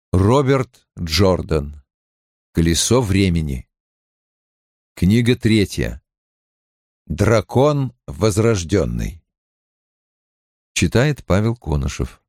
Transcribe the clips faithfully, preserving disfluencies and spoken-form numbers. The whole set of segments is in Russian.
Роберт Джордан. «Колесо времени». Книга третья. Дракон возрожденный. Читает Павел Конышев.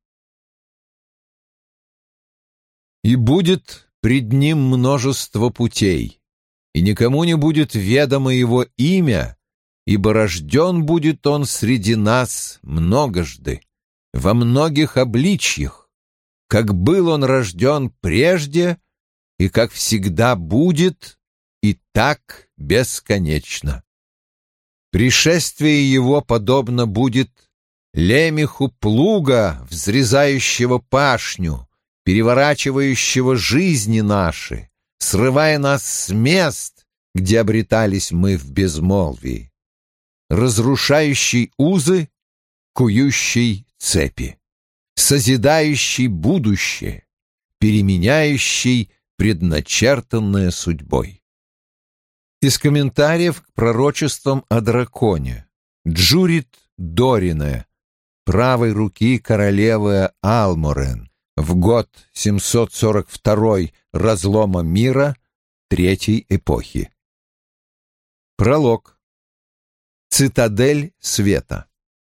«И будет пред ним множество путей, и никому не будет ведомо его имя, ибо рожден будет он среди нас многожды, во многих обличьях, как был он рожден прежде, и как всегда будет, и так бесконечно. Пришествие его подобно будет лемеху плуга, взрезающего пашню, переворачивающего жизни наши, срывая нас с мест, где обретались мы в безмолвии, разрушающий узы, кующий цепи, созидающий будущее, переменяющий предначертанное судьбой». Из комментариев к пророчествам о драконе. Джурит Дорине, правой руки королевы Алморен, в год семьсот сорок второй разлома мира Третьей эпохи. Пролог. Цитадель света.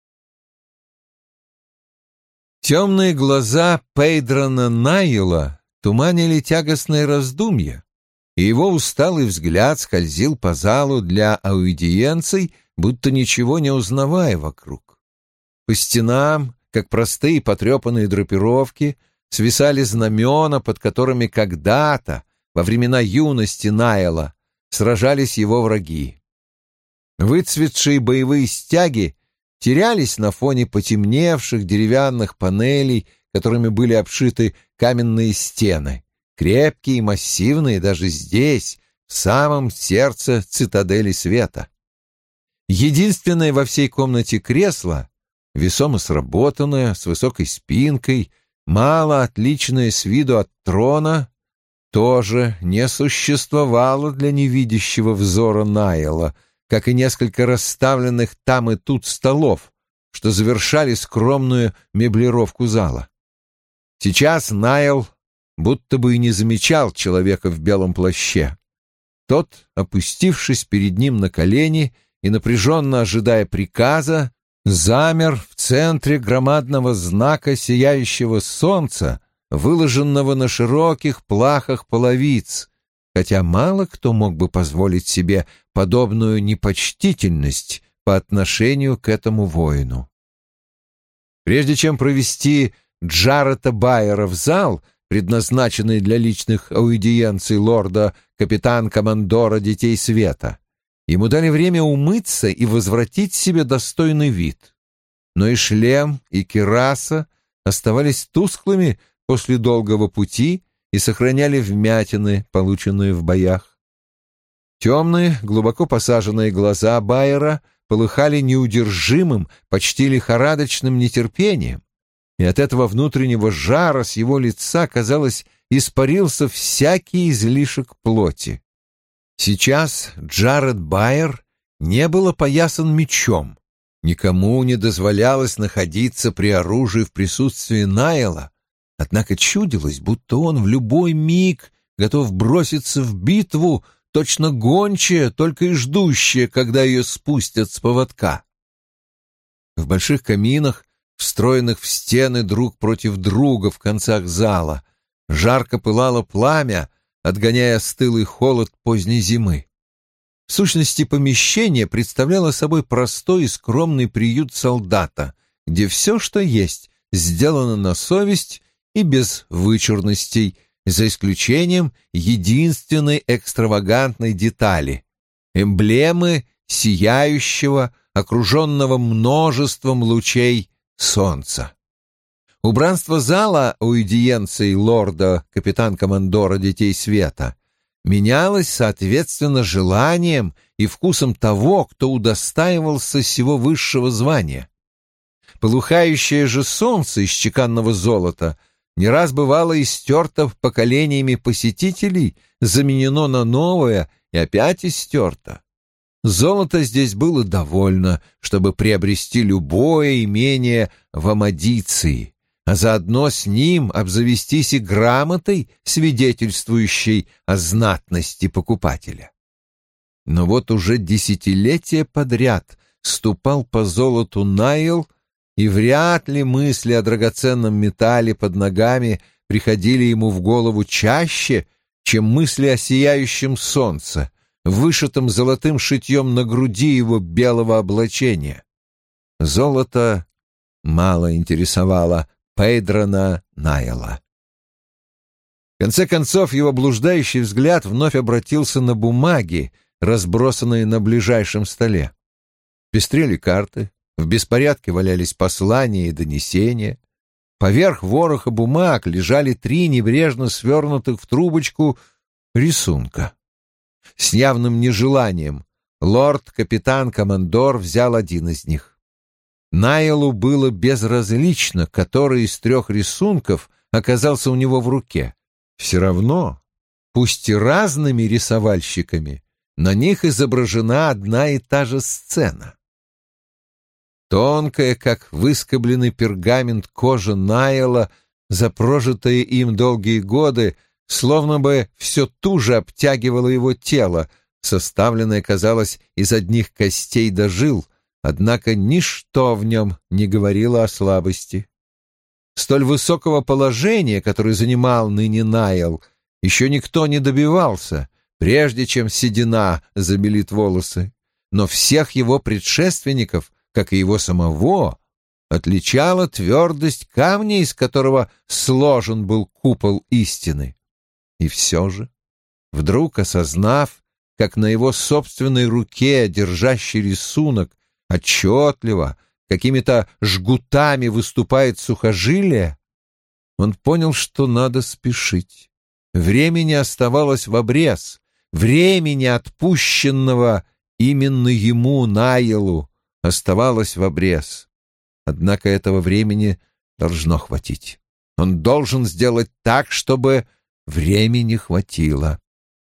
Темные глаза Пейдрона Найла туманили тягостные раздумья, и его усталый взгляд скользил по залу для аудиенций, будто ничего не узнавая вокруг. По стенам, как простые потрепанные драпировки, свисали знамена, под которыми когда-то, во времена юности Найла, сражались его враги. Выцветшие боевые стяги терялись на фоне потемневших деревянных панелей, которыми были обшиты каменные стены, крепкие и массивные даже здесь, в самом сердце цитадели света. Единственное во всей комнате кресло, весомо сработанное, с высокой спинкой, мало отличное с виду от трона, тоже не существовало для невидящего взора Найла, как и несколько расставленных там и тут столов, что завершали скромную меблировку зала. Сейчас Найл будто бы и не замечал человека в белом плаще. Тот, опустившись перед ним на колени и напряженно ожидая приказа, замер в центре громадного знака сияющего солнца, выложенного на широких плахах половиц, хотя мало кто мог бы позволить себе подобную непочтительность по отношению к этому воину. Прежде чем провести Джарета Байера в зал, предназначенный для личных аудиенций лорда капитан-командора Детей Света, ему дали время умыться и возвратить себе достойный вид. Но и шлем, и кираса оставались тусклыми после долгого пути и сохраняли вмятины, полученные в боях. Темные, глубоко посаженные глаза Байера полыхали неудержимым, почти лихорадочным нетерпением, и от этого внутреннего жара с его лица, казалось, испарился всякий излишек плоти. Сейчас Джаред Байер не был опоясан мечом, никому не дозволялось находиться при оружии в присутствии Найла, однако чудилось, будто он в любой миг готов броситься в битву, точно гончая, только и ждущая, когда ее спустят с поводка. В больших каминах, встроенных в стены друг против друга в концах зала, жарко пылало пламя, отгоняя стылый холод поздней зимы. В сущности, помещение представляло собой простой и скромный приют солдата, где все, что есть, сделано на совесть и без вычурностей, за исключением единственной экстравагантной детали — эмблемы сияющего, окруженного множеством лучей солнца. Убранство зала аудиенции лорда капитан-командора Детей Света менялось соответственно желанием и вкусом того, кто удостаивался сего высшего звания. Полыхающее же солнце из чеканного золота не раз бывало истерто поколениями посетителей, заменено на новое и опять истерто. Золота здесь было довольно, чтобы приобрести любое имение в Амадиции. а заодно с ним обзавестись и грамотой, свидетельствующей о знатности покупателя. Но вот уже десятилетия подряд ступал по золоту Найл, и вряд ли мысли о драгоценном металле под ногами приходили ему в голову чаще, чем мысли о сияющем солнце, вышитом золотым шитьем на груди его белого облачения. Золото мало интересовало Пейдрона Найла. В конце концов, его блуждающий взгляд вновь обратился на бумаги, разбросанные на ближайшем столе. Пестрели карты, в беспорядке валялись послания и донесения. Поверх вороха бумаг лежали три небрежно свернутых в трубочку рисунка. С явным нежеланием лорд-капитан-командор взял один из них. Найлу было безразлично, который из трех рисунков оказался у него в руке. Все равно, пусть и разными рисовальщиками, на них изображена одна и та же сцена. Тонкая, как выскобленный пергамент, кожа Найла, за прожитые им долгие годы, словно бы все туже обтягивала его тело, составленное, казалось, из одних костей до жил, однако ничто в нем не говорило о слабости. Столь высокого положения, которое занимал ныне Найл, еще никто не добивался, прежде чем седина забелит волосы, но всех его предшественников, как и его самого, отличала твердость камня, из которого сложен был купол истины. И все же, вдруг осознав, как на его собственной руке, держащий рисунок, отчетливо, какими-то жгутами выступает сухожилие, он понял, что надо спешить. Времени оставалось в обрез, времени, отпущенного именно ему, Найлу, оставалось в обрез. Однако этого времени должно хватить. Он должен сделать так, чтобы времени хватило.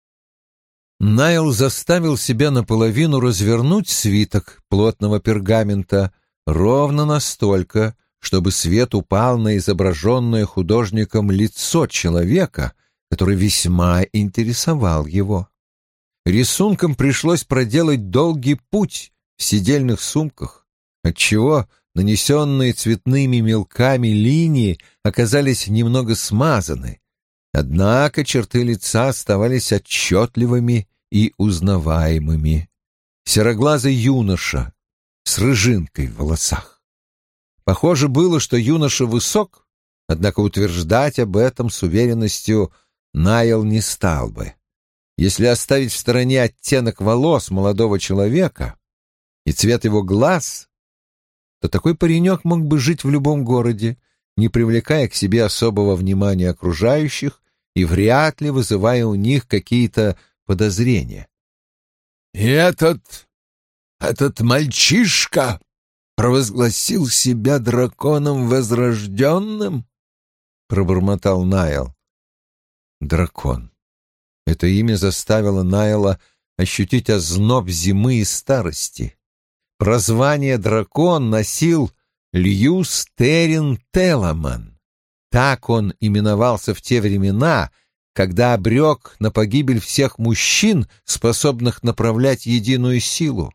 Найл заставил себя наполовину развернуть свиток плотного пергамента ровно настолько, чтобы свет упал на изображенное художником лицо человека, который весьма интересовал его. Рисункам пришлось проделать долгий путь в сидельных сумках, отчего нанесенные цветными мелками линии оказались немного смазаны, однако черты лица оставались отчетливыми и узнаваемыми. Сероглазый юноша с рыжинкой в волосах. Похоже было, что юноша высок, однако утверждать об этом с уверенностью Найл не стал бы. Если оставить в стороне оттенок волос молодого человека и цвет его глаз, то такой паренек мог бы жить в любом городе, не привлекая к себе особого внимания окружающих и вряд ли вызывая у них какие-то подозрения. «И этот... этот мальчишка провозгласил себя драконом возрожденным?» — пробормотал Найл. Дракон. Это имя заставило Найла ощутить озноб зимы и старости. Прозвание «дракон» носил Льюс Террин Теламан. Так он именовался в те времена, когда обрек на погибель всех мужчин, способных направлять единую силу.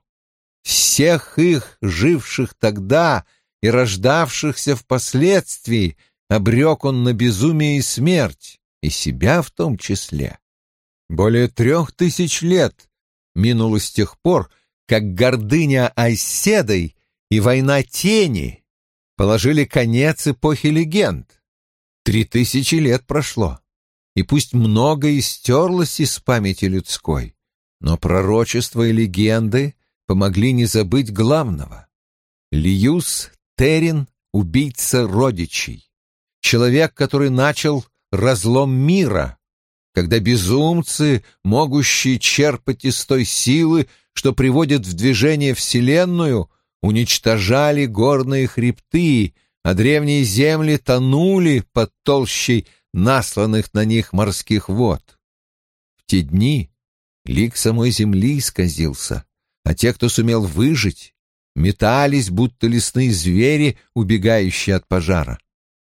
Всех их, живших тогда и рождавшихся впоследствии, обрек он на безумие и смерть, и себя в том числе. Более трех тысяч лет минуло с тех пор, как гордыня Айседой и война тени положили конец эпохе легенд. Три тысячи лет прошло, и пусть многое стерлось из памяти людской, но пророчества и легенды помогли не забыть главного. Льюс Террин — убийца родичей, человек, который начал разлом мира, когда безумцы, могущие черпать из той силы, что приводит в движение Вселенную, уничтожали горные хребты, а древние земли тонули под толщей насланных на них морских вод. В те дни лик самой земли исказился, а те, кто сумел выжить, метались, будто лесные звери, убегающие от пожара.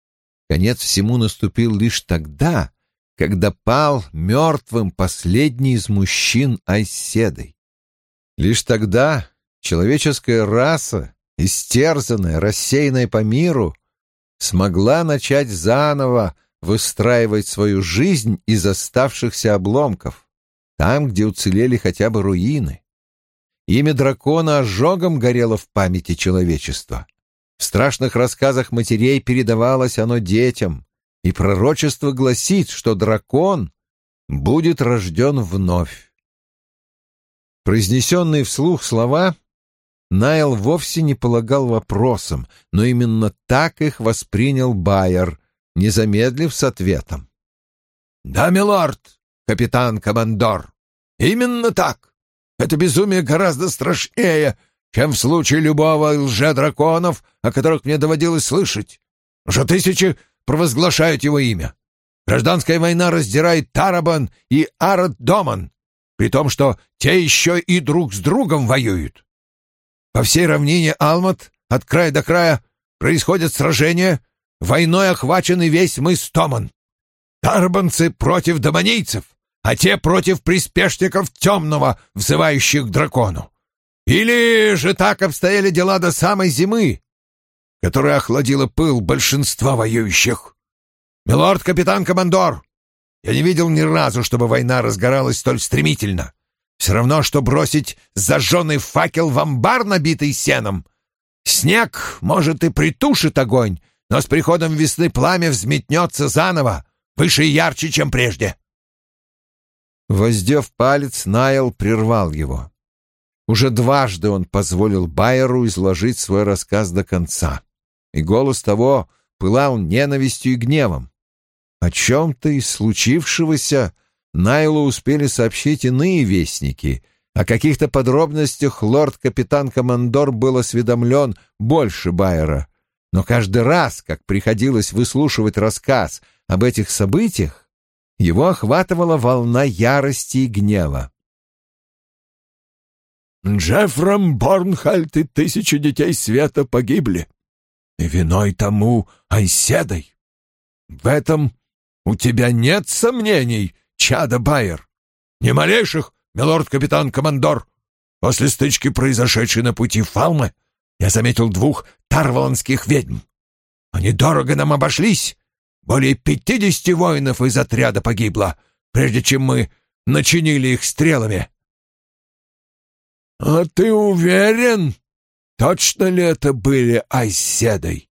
Конец всему наступил лишь тогда, когда пал мертвым последний из мужчин Айседой. Лишь тогда человеческая раса, истерзанная, рассеянная по миру, смогла начать заново выстраивать свою жизнь из оставшихся обломков, там, где уцелели хотя бы руины. Имя дракона ожогом горело в памяти человечества. В страшных рассказах матерей передавалось оно детям, и пророчество гласит, что дракон будет рожден вновь. Произнесенные вслух слова Найл вовсе не полагал вопросом, но именно так их воспринял Байер, не замедлив с ответом. «Да, милорд, капитан-командор, именно так. Это безумие гораздо страшнее, чем в случае любого лже-драконов, о которых мне доводилось слышать. Уже тысячи провозглашают его имя. Гражданская война раздирает Тарабан и Арат-Доман, при том, что те еще и друг с другом воюют. По всей равнине Алмат, от края до края, происходят сражения, войной охваченный весь мыс Томан. Тарбанцы против доманийцев, а те против приспешников Темного, взывающих к дракону. Или же так обстояли дела до самой зимы, которая охладила пыл большинства воюющих. Милорд-капитан-командор, я не видел ни разу, чтобы война разгоралась столь стремительно. Все равно, что бросить зажженный факел в амбар, набитый сеном. Снег, может, и притушит огонь, но с приходом весны пламя взметнется заново, выше и ярче, чем прежде. Воздев палец, Найл прервал его. Уже дважды он позволил Байеру изложить свой рассказ до конца, и голос того пылал ненавистью и гневом. О чем-то из случившегося Найлу успели сообщить иные вестники. О каких-то подробностях лорд-капитан-командор был осведомлен больше Байера. Но каждый раз, как приходилось выслушивать рассказ об этих событиях, его охватывала волна ярости и гнева. «Джеффром Борнхальд и тысячи детей света погибли, и виной тому Айседой. В этом у тебя нет сомнений, чадо Байер? Ни малейших, милорд-капитан-командор. После стычки, произошедшей на пути Фалмы, я заметил двух тарваланских ведьм. Они дорого нам обошлись. Более пятидесяти воинов из отряда погибло, прежде чем мы начинили их стрелами». «А ты уверен, точно ли это были Айседой?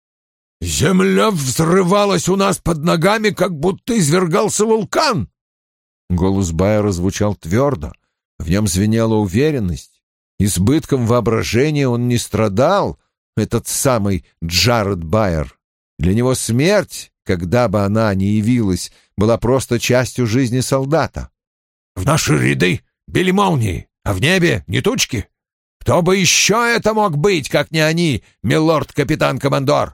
Земля взрывалась у нас под ногами, как будто извергался вулкан». Голос Байера звучал твердо, в нем звенела уверенность. Избытком воображения он не страдал, этот самый Джаред Байер. Для него смерть, когда бы она ни явилась, была просто частью жизни солдата. «В наши ряды били молнии, а в небе не тучки. Кто бы еще это мог быть, как не они, милорд-капитан-командор?»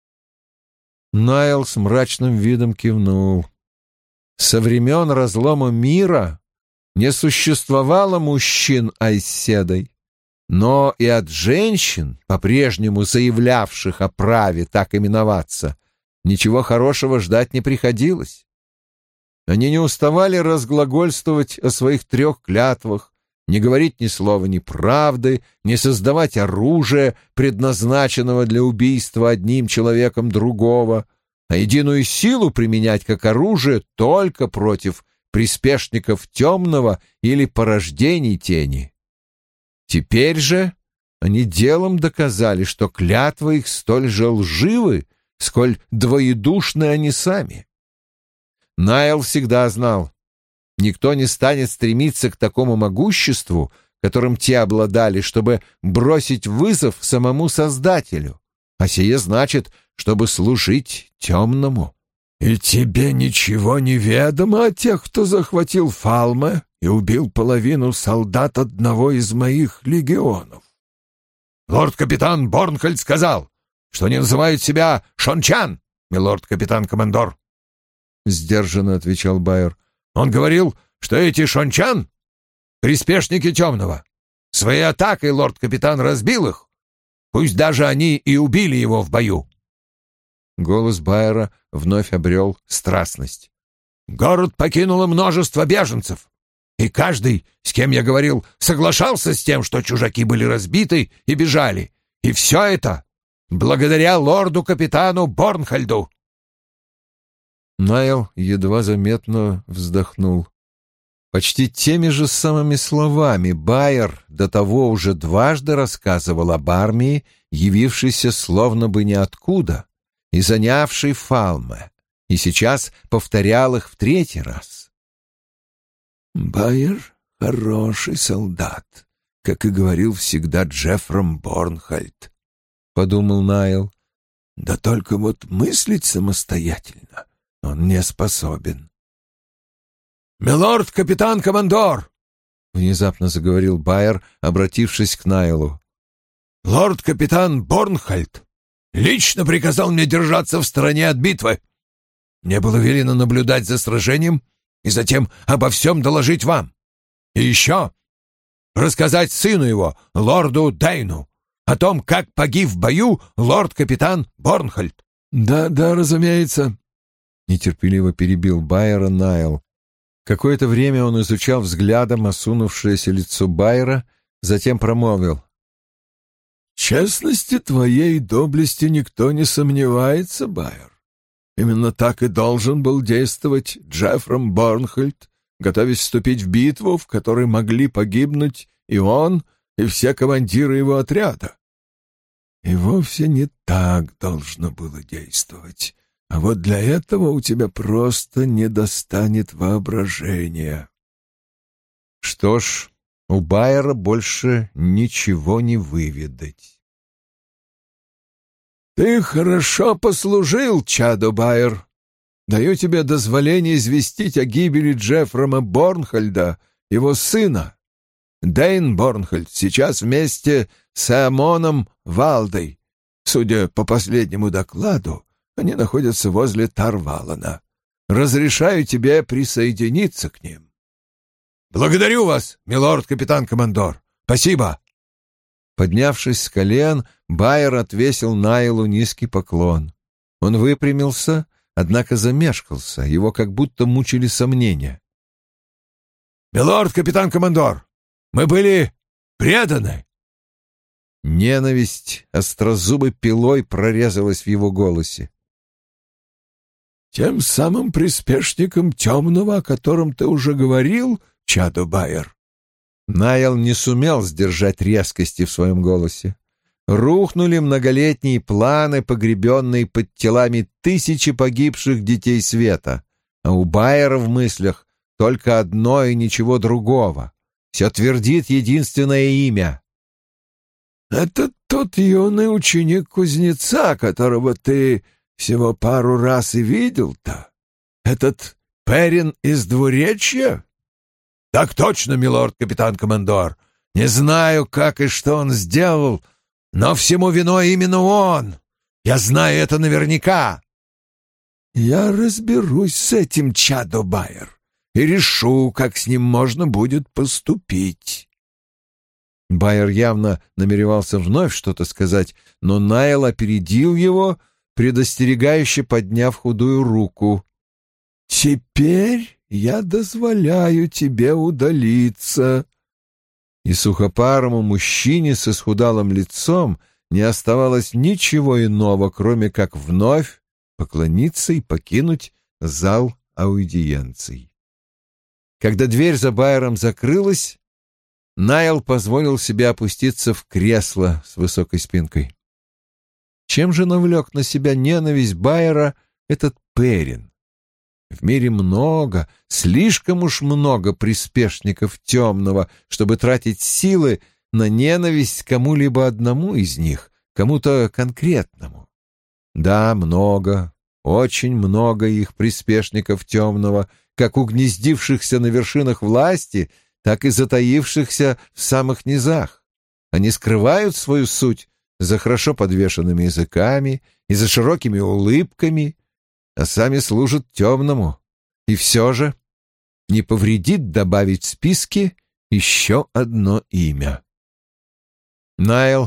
Найл с мрачным видом кивнул. Со времен разлома мира не существовало мужчин Айседой, но и от женщин, по-прежнему заявлявших о праве так именоваться, ничего хорошего ждать не приходилось. Они не уставали разглагольствовать о своих трех клятвах, не говорить ни слова неправды, не создавать оружия, предназначенного для убийства одним человеком другого, а единую силу применять как оружие только против приспешников темного или порождений тени. Теперь же они делом доказали, что клятвы их столь же лживы, сколь двоедушны они сами. Найл всегда знал, никто не станет стремиться к такому могуществу, которым те обладали, чтобы бросить вызов самому Создателю, а сие значит, чтобы служить темному. «И тебе ничего не ведомо о тех, кто захватил Фалме и убил половину солдат одного из моих легионов?» «Лорд-капитан Борнхальд сказал, что они называют себя Шончан, милорд-капитан-командор», — сдержанно отвечал Байер. «Он говорил, что эти Шончан — приспешники темного. Своей атакой лорд-капитан разбил их, пусть даже они и убили его в бою». Голос Байера вновь обрел страстность. «Город покинуло множество беженцев, и каждый, с кем я говорил, соглашался с тем, что чужаки были разбиты и бежали. И все это благодаря лорду-капитану Борнхальду». Найл едва заметно вздохнул. Почти теми же самыми словами Байер до того уже дважды рассказывал об армии, явившейся словно бы ниоткуда и занявшей Фалме, и сейчас повторял их в третий раз. «Байер — хороший солдат, как и говорил всегда Джеффром Борнхальд», — подумал Найл. «Да только вот мыслить самостоятельно он не способен». «Милорд, капитан-командор!» — внезапно заговорил Байер, обратившись к Найлу. «Лорд-капитан Борнхальд лично приказал мне держаться в стороне от битвы. Мне было велено наблюдать за сражением и затем обо всем доложить вам. И еще рассказать сыну его, лорду Дейну, о том, как погиб в бою лорд-капитан Борнхальд». «Да, да, разумеется», — нетерпеливо перебил Байера Найл. Какое-то время он изучал взглядом осунувшееся лицо Байера, затем промолвил. «В честности твоей доблести никто не сомневается, Байер. Именно так и должен был действовать Джеффром Борнхальд, готовясь вступить в битву, в которой могли погибнуть и он, и все командиры его отряда. И вовсе не так должно было действовать. А вот для этого у тебя просто не достанет воображения». Что ж, у Байера больше ничего не выведать. «Ты хорошо послужил, чадо Байер. Даю тебе дозволение известить о гибели Джеффрома Борнхальда, его сына. Дейн Борнхальд сейчас вместе с Амоном Валдой. Судя по последнему докладу, они находятся возле Тарвалана. Разрешаю тебе присоединиться к ним». «Благодарю вас, милорд-капитан-командор. Спасибо». Поднявшись с колен, Байер отвесил Найлу низкий поклон. Он выпрямился, однако замешкался, его как будто мучили сомнения. «Милорд-капитан-командор, мы были преданы». Ненависть острозубой пилой прорезалась в его голосе. «Тем самым приспешником темного, о котором ты уже говорил, чадо Байер?» Найл не сумел сдержать резкости в своем голосе. Рухнули многолетние планы, погребенные под телами тысячи погибших детей света, а у Байера в мыслях только одно и ничего другого. Все твердит единственное имя. «Это тот юный ученик кузнеца, которого ты всего пару раз и видел-то? Этот Перин из двуречья?» «Так точно, милорд-капитан-командор. Не знаю, как и что он сделал, но всему виной именно он. Я знаю это наверняка». «Я разберусь с этим, чадо Байер, и решу, как с ним можно будет поступить». Байер явно намеревался вновь что-то сказать, но Найл опередил его, предостерегающе подняв худую руку. «Теперь я дозволяю тебе удалиться». И сухопарому мужчине с исхудалым лицом не оставалось ничего иного, кроме как вновь поклониться и покинуть зал аудиенций. Когда дверь за Байером закрылась, Найл позволил себе опуститься в кресло с высокой спинкой. Чем же навлек на себя ненависть Байера этот Перин? В мире много, слишком уж много приспешников темного, чтобы тратить силы на ненависть к кому-либо одному из них, кому-то конкретному. Да, много, очень много их приспешников темного, как угнездившихся на вершинах власти, так и затаившихся в самых низах. Они скрывают свою суть за хорошо подвешенными языками и за широкими улыбками, а сами служат темному. И все же не повредит добавить в списки еще одно имя. Найл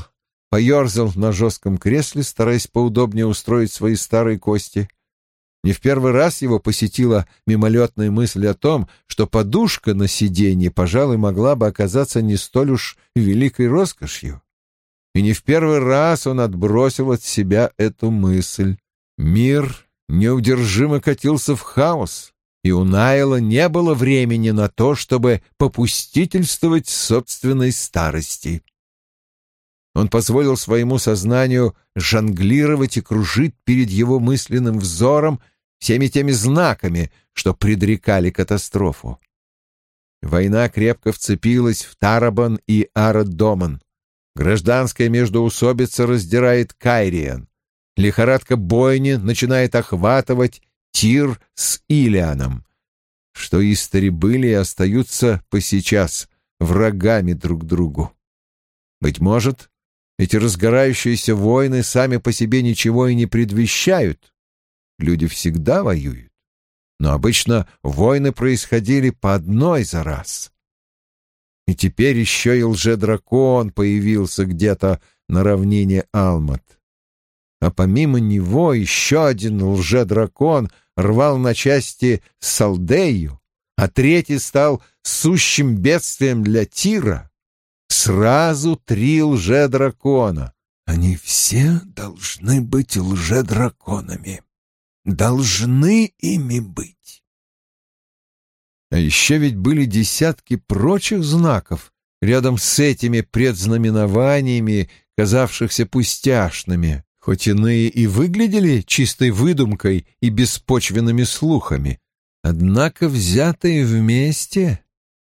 поерзал на жестком кресле, стараясь поудобнее устроить свои старые кости. Не в первый раз его посетила мимолетная мысль о том, что подушка на сиденье, пожалуй, могла бы оказаться не столь уж великой роскошью. И не в первый раз он отбросил от себя эту мысль. Мир неудержимо катился в хаос, и у Найла не было времени на то, чтобы попустительствовать собственной старости. Он позволил своему сознанию жонглировать и кружить перед его мысленным взором всеми теми знаками, что предрекали катастрофу. Война крепко вцепилась в Тарабан и Арат-Доман. Гражданская междоусобица раздирает Кайриен. Лихорадка бойни начинает охватывать Тир с Илианом, что истори были и остаются посейчас врагами друг другу. Быть может, эти разгорающиеся войны сами по себе ничего и не предвещают. Люди всегда воюют, но обычно войны происходили по одной за раз. И теперь еще и лжедракон появился где-то на равнине Алмат. А помимо него еще один лжедракон рвал на части Салдею, а третий стал сущим бедствием для Тира. Сразу три лжедракона. Они все должны быть лжедраконами. Должны ими быть. А еще ведь были десятки прочих знаков рядом с этими предзнаменованиями, казавшихся пустяшными, хоть иные и выглядели чистой выдумкой и беспочвенными слухами, однако взятые вместе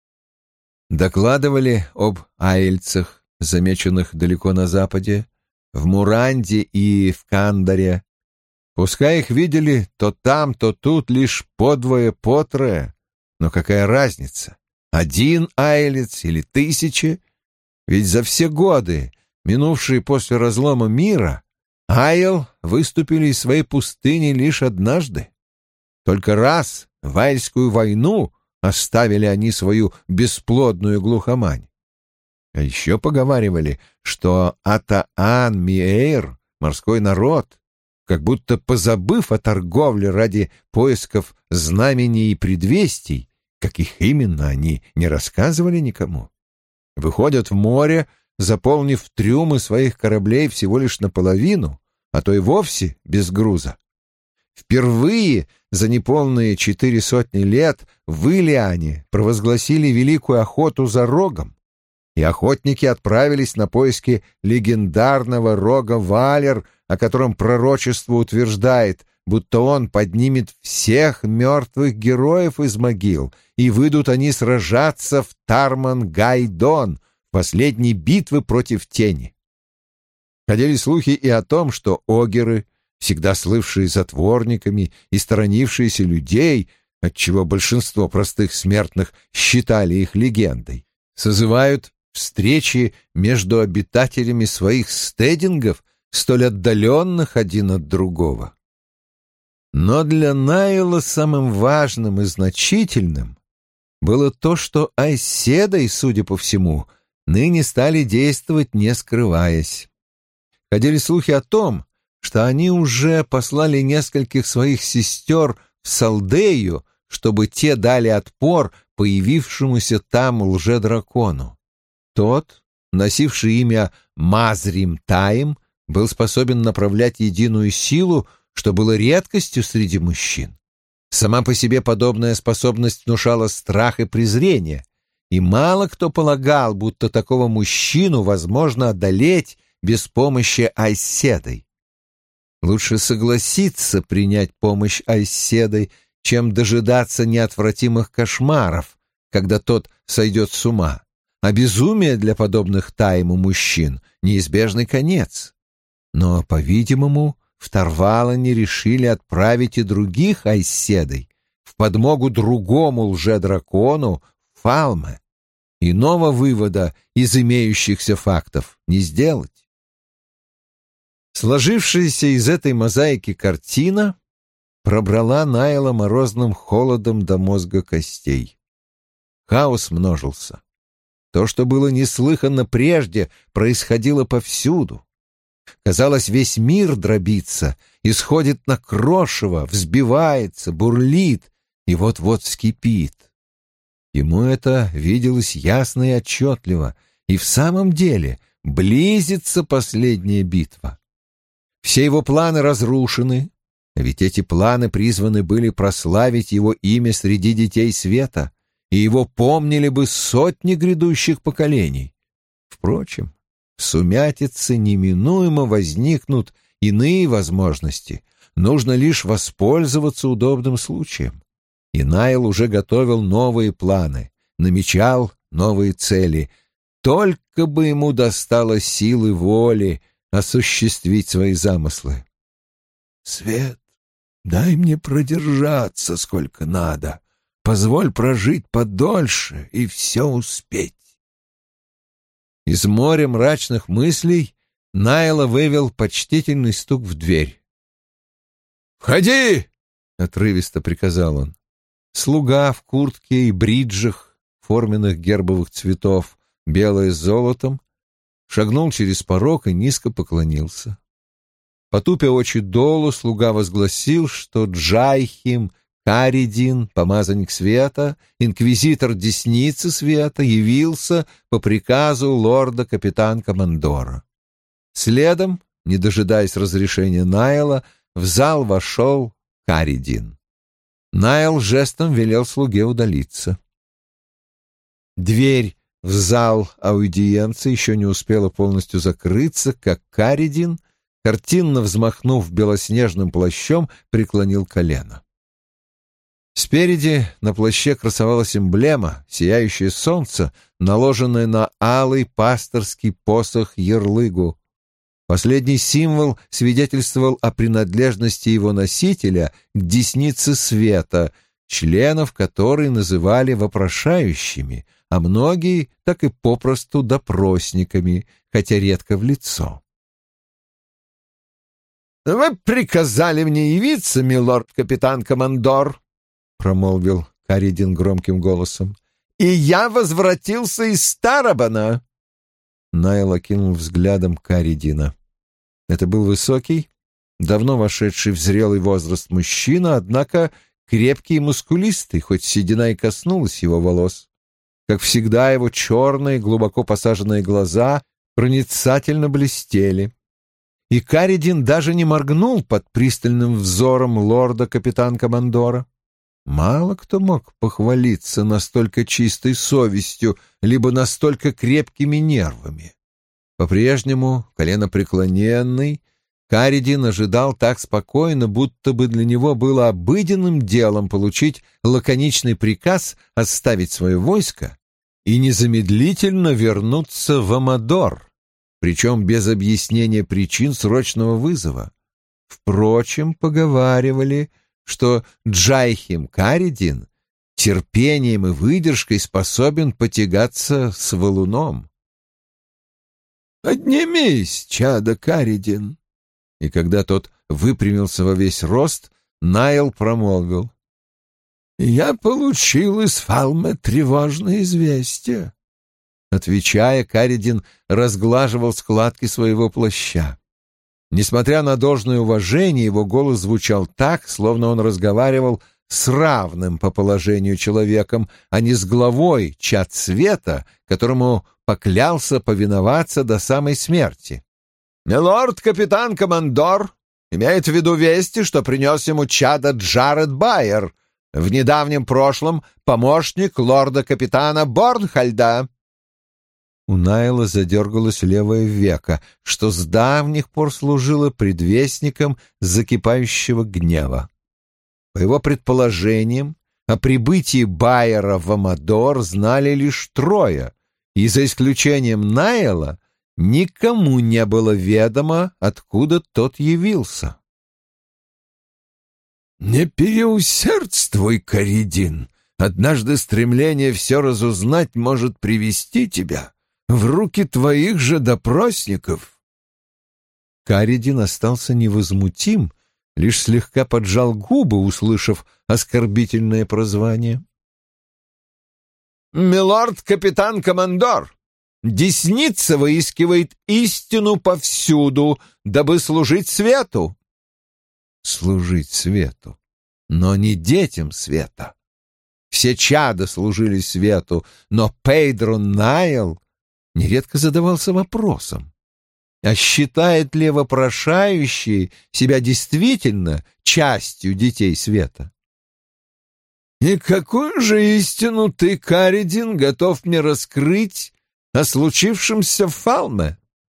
докладывали об аэльцах, замеченных далеко на западе, в Муранде и в Кандаре. Пускай их видели то там, то тут лишь подвое-потрое, но какая разница, один аэлец или тысячи? Ведь за все годы, минувшие после разлома мира, Айл выступили из своей пустыни лишь однажды. Только раз в Аэльскую войну оставили они свою бесплодную глухомань. А еще поговаривали, что Атаан-Миэйр, морской народ, как будто позабыв о торговле ради поисков знамений и предвестий, каких именно они не рассказывали никому, выходят в море, заполнив трюмы своих кораблей всего лишь наполовину, а то и вовсе без груза. Впервые за неполные четыре сотни лет в Илиане провозгласили великую охоту за рогом, и охотники отправились на поиски легендарного рога Валер, о котором пророчество утверждает, будто он поднимет всех мертвых героев из могил, и выйдут они сражаться в Тарман-Гайдон, последней битвы против тени. Ходили слухи и о том, что огеры, всегда слывшие затворниками и сторонившиеся людей, отчего большинство простых смертных считали их легендой, созывают встречи между обитателями своих стедингов, столь отдаленных один от другого. Но для Найла самым важным и значительным было то, что Айседой, судя по всему, ныне стали действовать, не скрываясь. Ходили слухи о том, что они уже послали нескольких своих сестер в Салдею, чтобы те дали отпор появившемуся там лжедракону. Тот, носивший имя Мазрим Таим, был способен направлять единую силу, что было редкостью среди мужчин. Сама по себе подобная способность внушала страх и презрение, и мало кто полагал, будто такого мужчину возможно одолеть без помощи Айседой. Лучше согласиться принять помощь Айседой, чем дожидаться неотвратимых кошмаров, когда тот сойдет с ума. А безумие для подобных Тайму мужчин — неизбежный конец. Но, по-видимому, в Тарвалане решили отправить и других Айседой в подмогу другому лжедракону Фалме. Иного вывода из имеющихся фактов не сделать. Сложившаяся из этой мозаики картина пробрала Найла морозным холодом до мозга костей. Хаос множился. То, что было неслыханно прежде, происходило повсюду. Казалось, весь мир дробится, исходит на крошево, взбивается, бурлит и вот-вот вскипит. Ему это виделось ясно и отчетливо, и в самом деле близится последняя битва. Все его планы разрушены, а ведь эти планы призваны были прославить его имя среди детей света, и его помнили бы сотни грядущих поколений. Впрочем, в сумятице неминуемо возникнут иные возможности, нужно лишь воспользоваться удобным случаем. И Найл уже готовил новые планы, намечал новые цели. Только бы ему достало силы воли осуществить свои замыслы. «Свет, дай мне продержаться сколько надо. Позволь прожить подольше и все успеть». Из моря мрачных мыслей Найла вывел почтительный стук в дверь. «Входи!» — отрывисто приказал он. Слуга в куртке и бриджах форменных гербовых цветов, белое с золотом, шагнул через порог и низко поклонился. Потупя очи долу, слуга возгласил, что Джайхим Каридин, помазанник света, инквизитор десницы света, явился по приказу лорда-капитан-командора. Следом, не дожидаясь разрешения Найла, в зал вошел Каридин. Найл жестом велел слуге удалиться. Дверь в зал аудиенции еще не успела полностью закрыться, как Каридин, картинно взмахнув белоснежным плащом, преклонил колено. Спереди на плаще красовалась эмблема, сияющее солнце, наложенное на алый пасторский посох ярлыгу. Последний символ свидетельствовал о принадлежности его носителя к деснице света, членов которой называли вопрошающими, а многие так и попросту допросниками, хотя редко в лицо. «Вы приказали мне явиться, милорд-капитан-командор», — промолвил Каридин громким голосом, — «и я возвратился из Старобана». Найл окинул взглядом Каридина. Это был высокий, давно вошедший в зрелый возраст мужчина, однако крепкий и мускулистый, хоть седина и коснулась его волос. Как всегда, его черные, глубоко посаженные глаза проницательно блестели. И Каридин даже не моргнул под пристальным взором лорда-капитан-командора. Мало кто мог похвалиться настолько чистой совестью, либо настолько крепкими нервами. По-прежнему, коленопреклоненный, Каридин ожидал так спокойно, будто бы для него было обыденным делом получить лаконичный приказ оставить свое войско и незамедлительно вернуться в Амадор, причем без объяснения причин срочного вызова. Впрочем, поговаривали, что Джайхим Каридин терпением и выдержкой способен потягаться с валуном. «Поднимись, чадо Каридин!» И когда тот выпрямился во весь рост, Найл промолвил: «Я получил из Фалме тревожное известие». Отвечая, Каридин разглаживал складки своего плаща. Несмотря на должное уважение, его голос звучал так, словно он разговаривал с равным по положению человеком, а не с главой чад света, которому поклялся повиноваться до самой смерти. «Милорд-капитан-командор имеет в виду вести, что принес ему чадо Джаред Байер, в недавнем прошлом помощник лорда-капитана Борнхальда». У Найла задергалось левое веко, что с давних пор служило предвестником закипающего гнева. По его предположениям, о прибытии Байера в Амадор знали лишь трое, и за исключением Найла никому не было ведомо, откуда тот явился. «Не переусердствуй, Каридин. Однажды стремление все разузнать может привести тебя в руки твоих же допросников». Каридин остался невозмутим, лишь слегка поджал губы, услышав оскорбительное прозвание. «Милорд-капитан-командор, Десница выискивает истину повсюду, дабы служить свету. Служить свету, но не детям света. Все чада служили свету, но Пейдро Найл нередко задавался вопросом, а считает ли вопрошающий себя действительно частью детей света? «И какую же истину ты, Каридин, готов мне раскрыть о случившемся в Фалме?»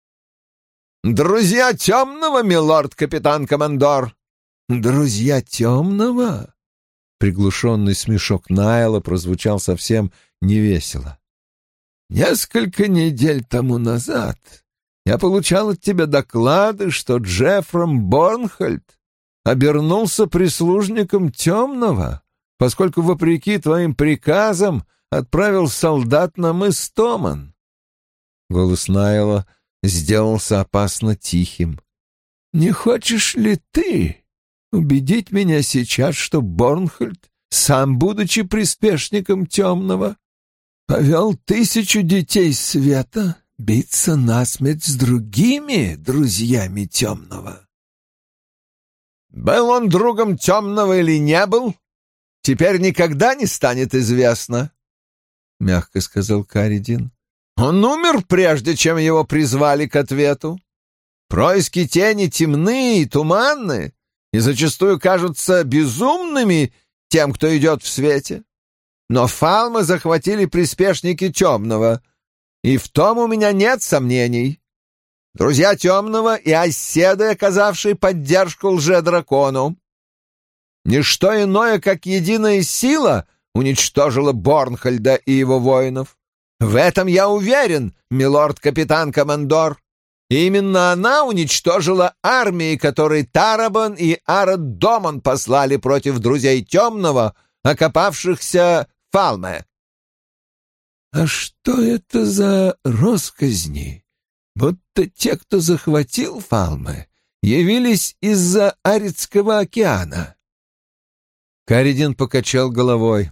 «Друзья темного, милорд-капитан-командор!» «Друзья темного?» Приглушенный смешок Найла прозвучал совсем невесело. «Несколько недель тому назад я получал от тебя доклады, что Джеффром Борнхольд обернулся прислужником темного, поскольку, вопреки твоим приказам, отправил солдат на мыс Томан». Голос Найла сделался опасно тихим. «Не хочешь ли ты убедить меня сейчас, что Борнхольд, сам будучи приспешником темного, повел тысячу детей света биться насмерть с другими друзьями темного?» «Был он другом темного или не был, теперь никогда не станет известно», — мягко сказал Каридин. «Он умер, прежде чем его призвали к ответу. Происки тени темны и туманны, и зачастую кажутся безумными тем, кто идет в свете. Но Фалмы захватили приспешники темного, и в том у меня нет сомнений. Друзья темного и оседы, оказавшие поддержку лже-дракону. Ничто иное, как единая сила, уничтожила Борнхольда и его воинов. В этом я уверен, милорд-капитан-командор. И именно она уничтожила армии, которые Тарабан и Арад Доман послали против друзей темного, окопавшихся в Фалме». «А что это за росказни? Будто те, кто захватил Фалме, явились из-за Аридского океана». Каридин покачал головой.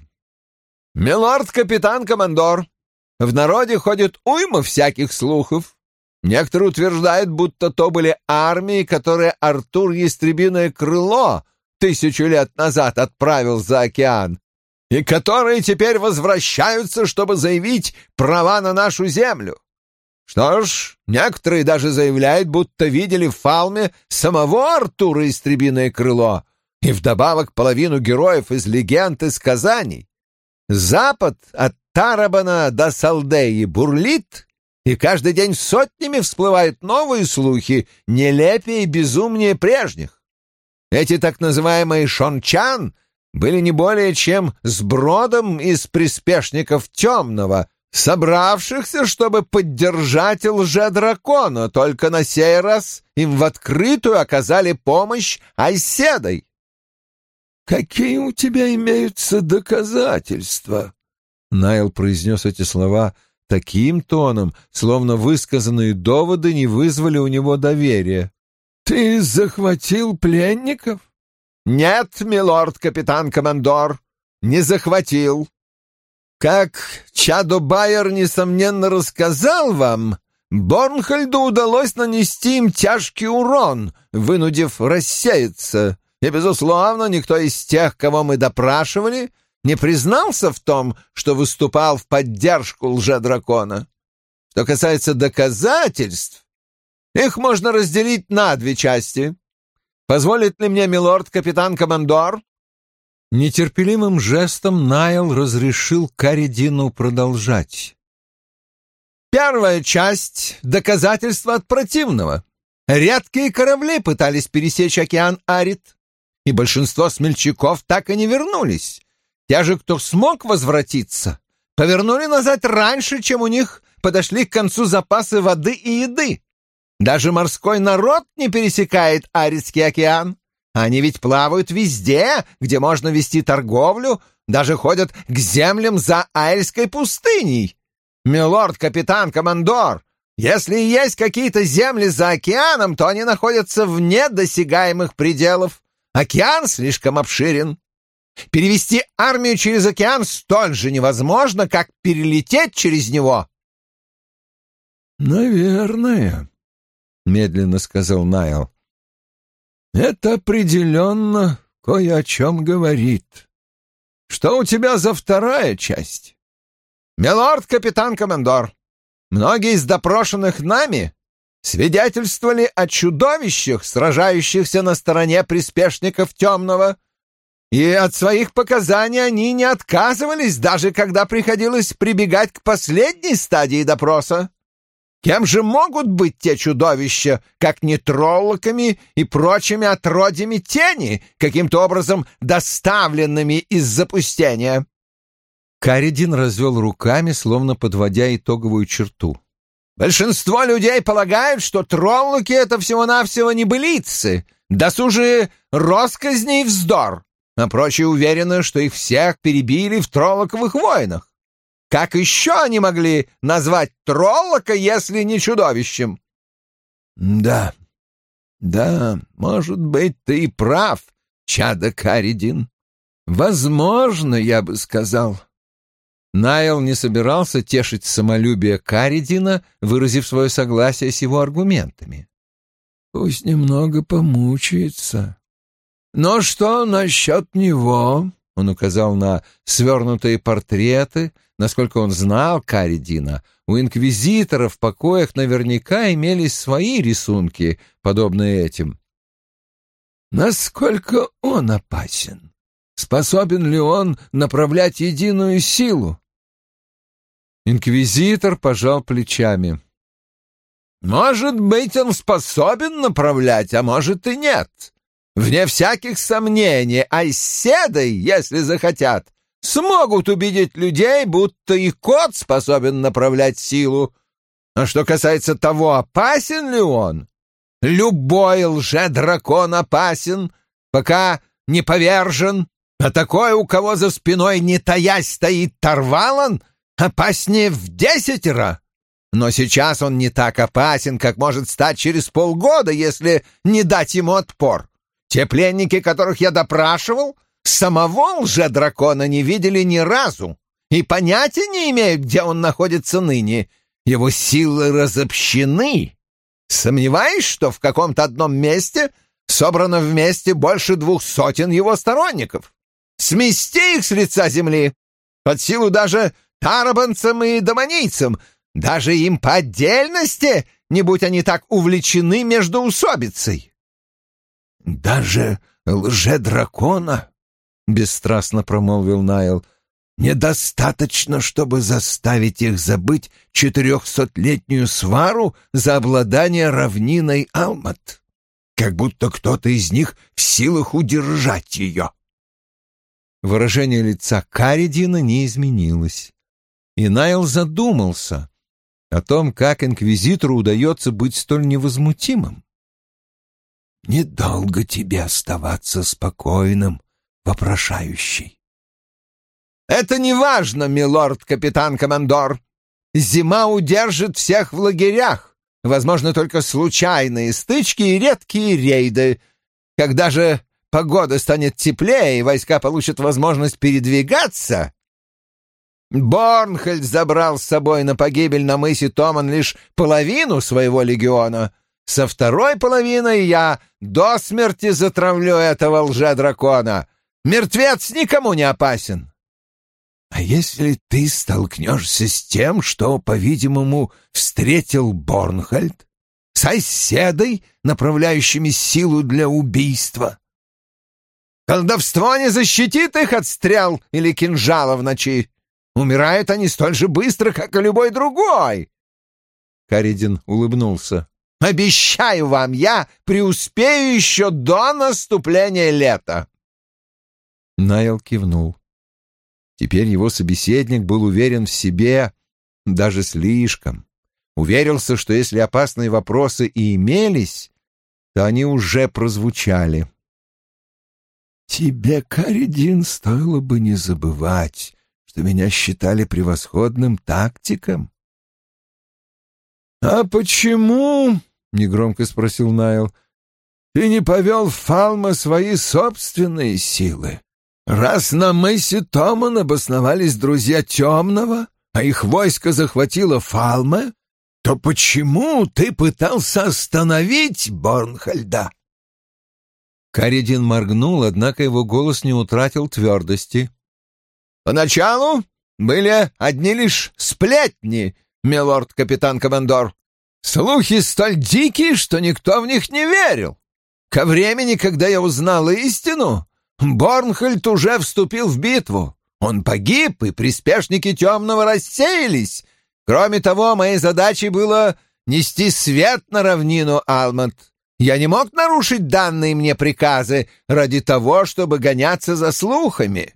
«Милорд-капитан-командор, в народе ходит уйма всяких слухов. Некоторые утверждают, будто то были армии, которые Артур Ястребиное Крыло тысячу лет назад отправил за океан, и которые теперь возвращаются, чтобы заявить права на нашу землю. Что ж, некоторые даже заявляют, будто видели в Фалме самого Артура Ястребиное Крыло и вдобавок половину героев из легенд и сказаний. Запад от Тарабана до Салдеи бурлит, и каждый день сотнями всплывают новые слухи, нелепее и безумнее прежних. Эти так называемые шончан были не более чем сбродом из приспешников темного, собравшихся, чтобы поддержать лже-дракона, только на сей раз им в открытую оказали помощь оседой». «Какие у тебя имеются доказательства?» Найл произнес эти слова таким тоном, словно высказанные доводы не вызвали у него доверия. «Ты захватил пленников?» «Нет, милорд-капитан-командор, не захватил. Как Чадо Байер, несомненно, рассказал вам, Борнхольду удалось нанести им тяжкий урон, вынудив рассеяться, и, безусловно, никто из тех, кого мы допрашивали, не признался в том, что выступал в поддержку лже-дракона. Что касается доказательств, их можно разделить на две части. Позволит ли мне милорд-капитан-командор?» Нетерпеливым жестом Найл разрешил Каридину продолжать. «Первая часть — доказательства от противного. Редкие корабли пытались пересечь океан Арид, и большинство смельчаков так и не вернулись. Те же, кто смог возвратиться, повернули назад раньше, чем у них подошли к концу запасы воды и еды. Даже морской народ не пересекает Аридский океан. Они ведь плавают везде, где можно вести торговлю, даже ходят к землям за Айльской пустыней. Милорд-капитан-командор, если и есть какие-то земли за океаном, то они находятся вне досягаемых пределов. Океан слишком обширен. Перевести армию через океан столь же невозможно, как перелететь через него. «Наверное», — медленно сказал Найл. «Это определенно кое о чем говорит. Что у тебя за вторая часть?» «Милорд капитан-командор, многие из допрошенных нами свидетельствовали о чудовищах, сражающихся на стороне приспешников Темного, и от своих показаний они не отказывались, даже когда приходилось прибегать к последней стадии допроса. Кем же могут быть те чудовища, как не троллоками и прочими отродьями тени, каким-то образом доставленными из запустения?» Каридин развел руками, словно подводя итоговую черту. «Большинство людей полагают, что троллоки — это всего-навсего небылицы, досужие росказни и вздор, а прочие уверены, что их всех перебили в троллоковых войнах. Как еще они могли назвать троллока, если не чудовищем?» «Да, да, может быть, ты и прав, чадо Каридин. Возможно, я бы сказал». Найл не собирался тешить самолюбие Каридина, выразив свое согласие с его аргументами. «Пусть немного помучается. Но что насчет него?» Он указал на свернутые портреты. Насколько он знал Каридина, у инквизитора в покоях наверняка имелись свои рисунки, подобные этим. «Насколько он опасен? Способен ли он направлять единую силу?» Инквизитор пожал плечами. «Может быть, он способен направлять, а может и нет. Вне всяких сомнений, айседой, если захотят, смогут убедить людей, будто и кот способен направлять силу. А что касается того, опасен ли он, любой лже-дракон опасен, пока не повержен, а такой, у кого за спиной не таясь стоит Тарвалан, опаснее в десятеро. Но сейчас он не так опасен, как может стать через полгода, если не дать ему отпор. Те пленники, которых я допрашивал, самого лже-дракона не видели ни разу и понятия не имеют, где он находится ныне. Его силы разобщены. Сомневаюсь, что в каком-то одном месте собрано вместе больше двух сотен его сторонников. Смести их с лица земли под силу даже тарабанцам и домонийцам, даже им по отдельности, не будь они так увлечены междоусобицей. «Даже лже-дракона, — бесстрастно промолвил Найл, — недостаточно, чтобы заставить их забыть четырехсотлетнюю свару за обладание равниной Алмат, как будто кто-то из них в силах удержать ее». Выражение лица Каридина не изменилось, и Найл задумался о том, как инквизитору удается быть столь невозмутимым. «Недолго тебе оставаться спокойным, вопрошающий». «Это не важно, милорд-капитан-командор. Зима удержит всех в лагерях. Возможно, только случайные стычки и редкие рейды. Когда же погода станет теплее и войска получат возможность передвигаться...» Борнхальд забрал с собой на погибель на мысе Томан лишь половину своего легиона. Со второй половиной я до смерти затравлю этого лже-дракона. Мертвец никому не опасен. А если ты столкнешься с тем, что, по-видимому, встретил Борнхальд, с оседой, направляющими силу для убийства? Колдовство не защитит их от стрел или кинжала в ночи. Умирают они столь же быстро, как и любой другой. Каридин улыбнулся. Обещаю вам, я преуспею еще до наступления лета. Найл кивнул. Теперь его собеседник был уверен в себе даже слишком. Уверился, что если опасные вопросы и имелись, то они уже прозвучали. «Тебе, Каридин, стоило бы не забывать, что меня считали превосходным тактиком». «А почему, — негромко спросил Найл, — ты не повел в Фалма свои собственные силы? Раз на мысе Томан обосновались друзья Темного, а их войско захватило Фалме, то почему ты пытался остановить Борнхальда?» Каридин моргнул, однако его голос не утратил твердости. «Поначалу были одни лишь сплетни, милорд-капитан-командор. Слухи столь дикие, что никто в них не верил. Ко времени, когда я узнал истину, Борнхальд уже вступил в битву. Он погиб, и приспешники Темного рассеялись. Кроме того, моей задачей было нести свет на равнину Алмат. Я не мог нарушить данные мне приказы ради того, чтобы гоняться за слухами».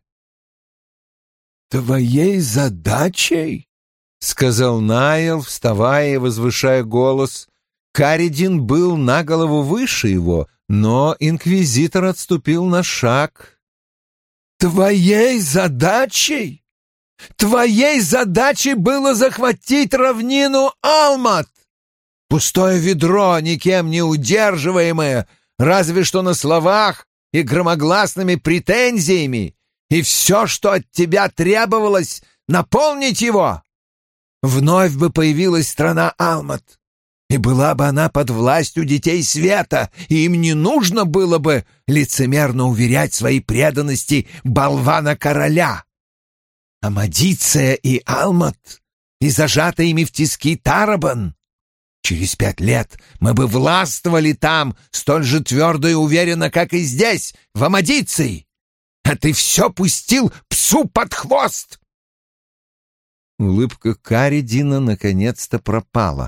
«Твоей задачей?» — сказал Найл, вставая и возвышая голос. Каридин был на голову выше его, но инквизитор отступил на шаг. «Твоей задачей? Твоей задачей было захватить равнину Алмат! Пустое ведро, никем не удерживаемое, разве что на словах и громогласными претензиями, и все, что от тебя требовалось, наполнить его. Вновь бы появилась страна Алмат, и была бы она под властью детей света, и им не нужно было бы лицемерно уверять своей преданности болвана-короля. Амадиция и Алмат, и зажатый ими в тиски Тарабан. Через пять лет мы бы властвовали там столь же твердо и уверенно, как и здесь, в Амадиции. А ты все пустил псу под хвост!» Улыбка Каридина наконец-то пропала.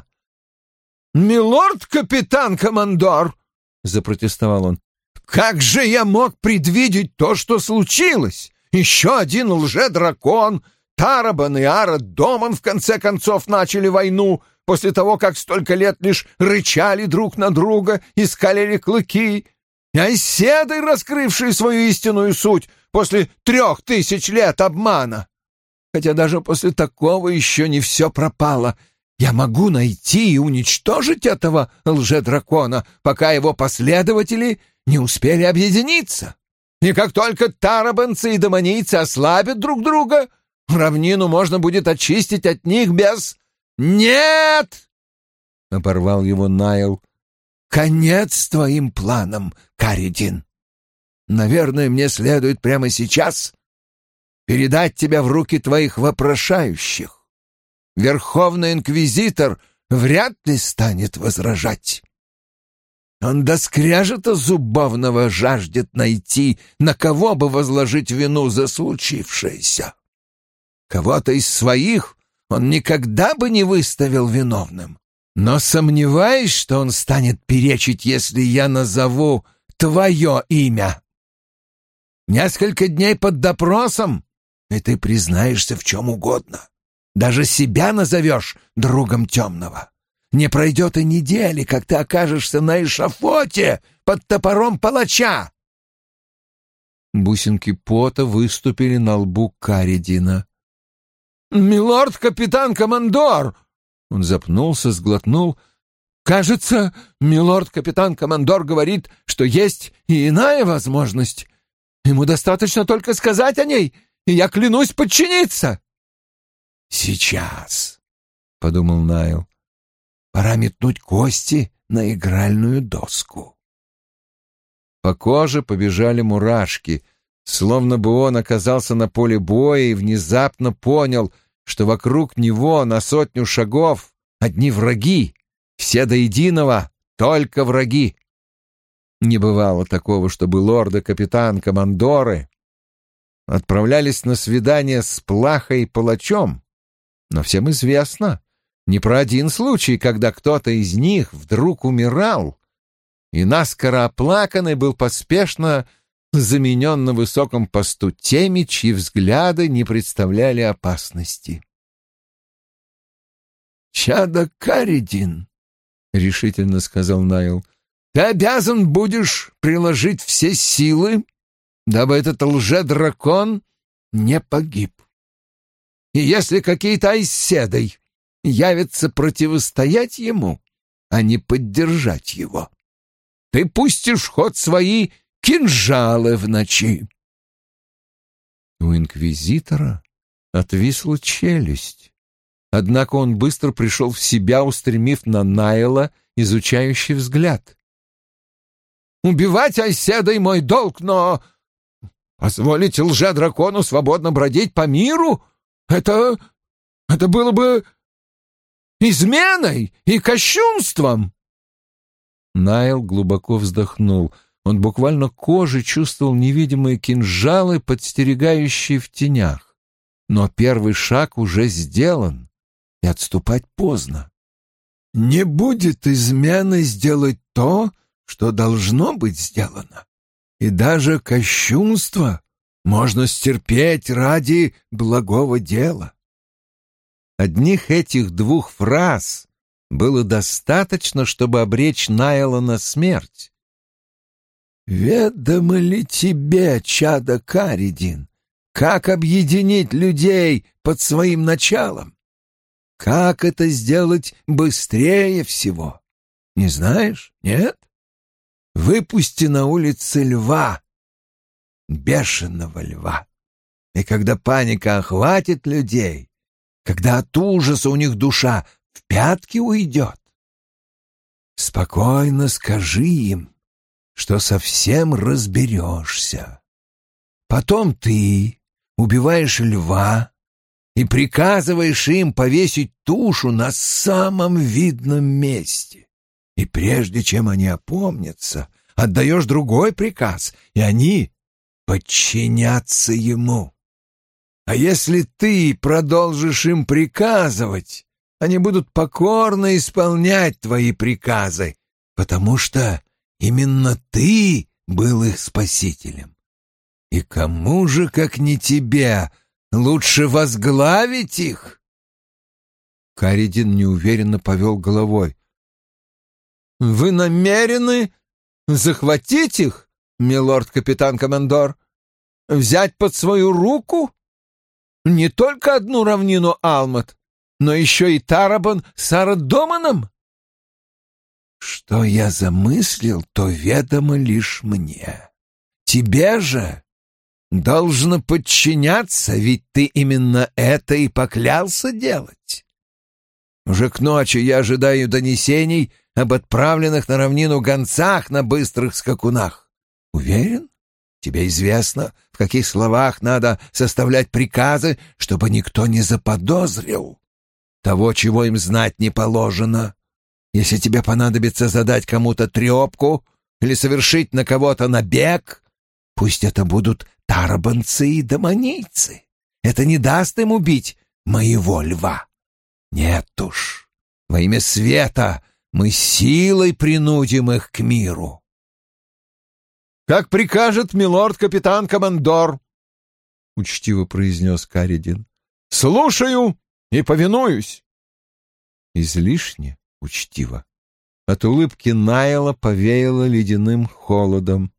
«Милорд-капитан-командор!» — запротестовал он. «Как же я мог предвидеть то, что случилось? Еще один лже-дракон, Тарабан и Арат Доман в конце концов начали войну после того, как столько лет лишь рычали друг на друга и скалили клыки, и оседы, раскрывшие свою истинную суть после трех тысяч лет обмана. Хотя даже после такого еще не все пропало. Я могу найти и уничтожить этого лже-дракона, пока его последователи не успели объединиться. И как только тарабанцы и доманийцы ослабят друг друга, равнину можно будет очистить от них без... «Нет!» — оборвал его Найл. «Конец твоим планам, Каридин. Наверное, мне следует прямо сейчас передать тебя в руки твоих вопрошающих. Верховный инквизитор вряд ли станет возражать. Он до скрежета зубовного жаждет найти, на кого бы возложить вину за случившееся. Кого-то из своих он никогда бы не выставил виновным. Но сомневаюсь, что он станет перечить, если я назову твое имя. Несколько дней под допросом, и ты признаешься в чем угодно. Даже себя назовешь другом темного. Не пройдет и недели, как ты окажешься на эшафоте под топором палача». Бусинки пота выступили на лбу Каридина. «Милорд-капитан-командор!» Он запнулся, сглотнул. «Кажется, милорд-капитан-командор говорит, что есть и иная возможность. Ему достаточно только сказать о ней, и я клянусь подчиниться». «Сейчас», — подумал Найл, — «пора метнуть кости на игральную доску». По коже побежали мурашки, словно бы он оказался на поле боя и внезапно понял, что вокруг него на сотню шагов одни враги, все до единого только враги. Не бывало такого, чтобы лорды-капитан-командоры отправлялись на свидание с плахой и палачом, но всем известно, не про один случай, когда кто-то из них вдруг умирал, и наскоро оплаканный был поспешно заменен на высоком посту теми, чьи взгляды не представляли опасности. «Чадо Каридин», — решительно сказал Найл, — «ты обязан будешь приложить все силы, дабы этот лже-дракон не погиб. И если какие-то айседой явятся противостоять ему, а не поддержать его, ты пустишь в ход свои кинжалы в ночи». У инквизитора отвисла челюсть. Однако он быстро пришел в себя, устремив на Найла изучающий взгляд. «Убивать оседой мой долг, но позволить лже-дракону свободно бродить по миру — это... это было бы изменой и кощунством!» Найл глубоко вздохнул. Он буквально кожей чувствовал невидимые кинжалы, подстерегающие в тенях. Но первый шаг уже сделан, и отступать поздно. «Не будет изменой сделать то, что должно быть сделано. И даже кощунство можно стерпеть ради благого дела». Одних этих двух фраз было достаточно, чтобы обречь Найла на смерть. «Ведомо ли тебе, чадо Каридин, как объединить людей под своим началом? Как это сделать быстрее всего? Не знаешь? Нет? Выпусти на улицы льва, бешеного льва. И когда паника охватит людей, когда от ужаса у них душа в пятки уйдет, спокойно скажи им, что совсем разберешься. Потом ты убиваешь льва и приказываешь им повесить тушу на самом видном месте. И прежде чем они опомнятся, отдаешь другой приказ, и они подчинятся ему. А если ты продолжишь им приказывать, они будут покорно исполнять твои приказы, потому что именно ты был их спасителем. И кому же, как не тебе, лучше возглавить их?» Каридин неуверенно повел головой. «Вы намерены захватить их, милорд-капитан-командор? Взять под свою руку? Не только одну равнину Алмат, но еще и Тарабан с Арадоманом?» «Что я замыслил, то ведомо лишь мне. Тебе же должно подчиняться, ведь ты именно это и поклялся делать. Уже к ночи я ожидаю донесений об отправленных на равнину гонцах на быстрых скакунах. Уверен? Тебе известно, в каких словах надо составлять приказы, чтобы никто не заподозрил того, чего им знать не положено. Если тебе понадобится задать кому-то трепку или совершить на кого-то набег, пусть это будут тарабанцы и домонийцы. Это не даст им убить моего льва. Нет уж, во имя света мы силой принудим их к миру». «Как прикажет милорд-капитан-командор», — учтиво произнес Каридин. «Слушаю и повинуюсь». Излишне учтиво. От улыбки Найла повеяло ледяным холодом.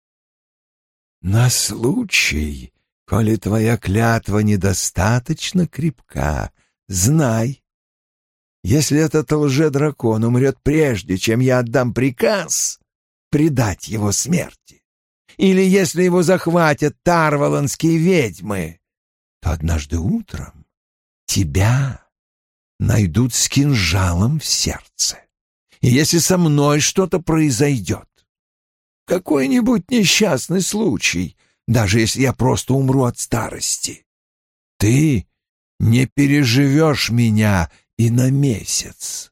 «На случай, коли твоя клятва недостаточно крепка, знай, если этот лже-дракон умрет прежде, чем я отдам приказ предать его смерти, или если его захватят тарваланские ведьмы, то однажды утром тебя найдут с кинжалом в сердце. И если со мной что-то произойдет, какой-нибудь несчастный случай, даже если я просто умру от старости, ты не переживешь меня и на месяц».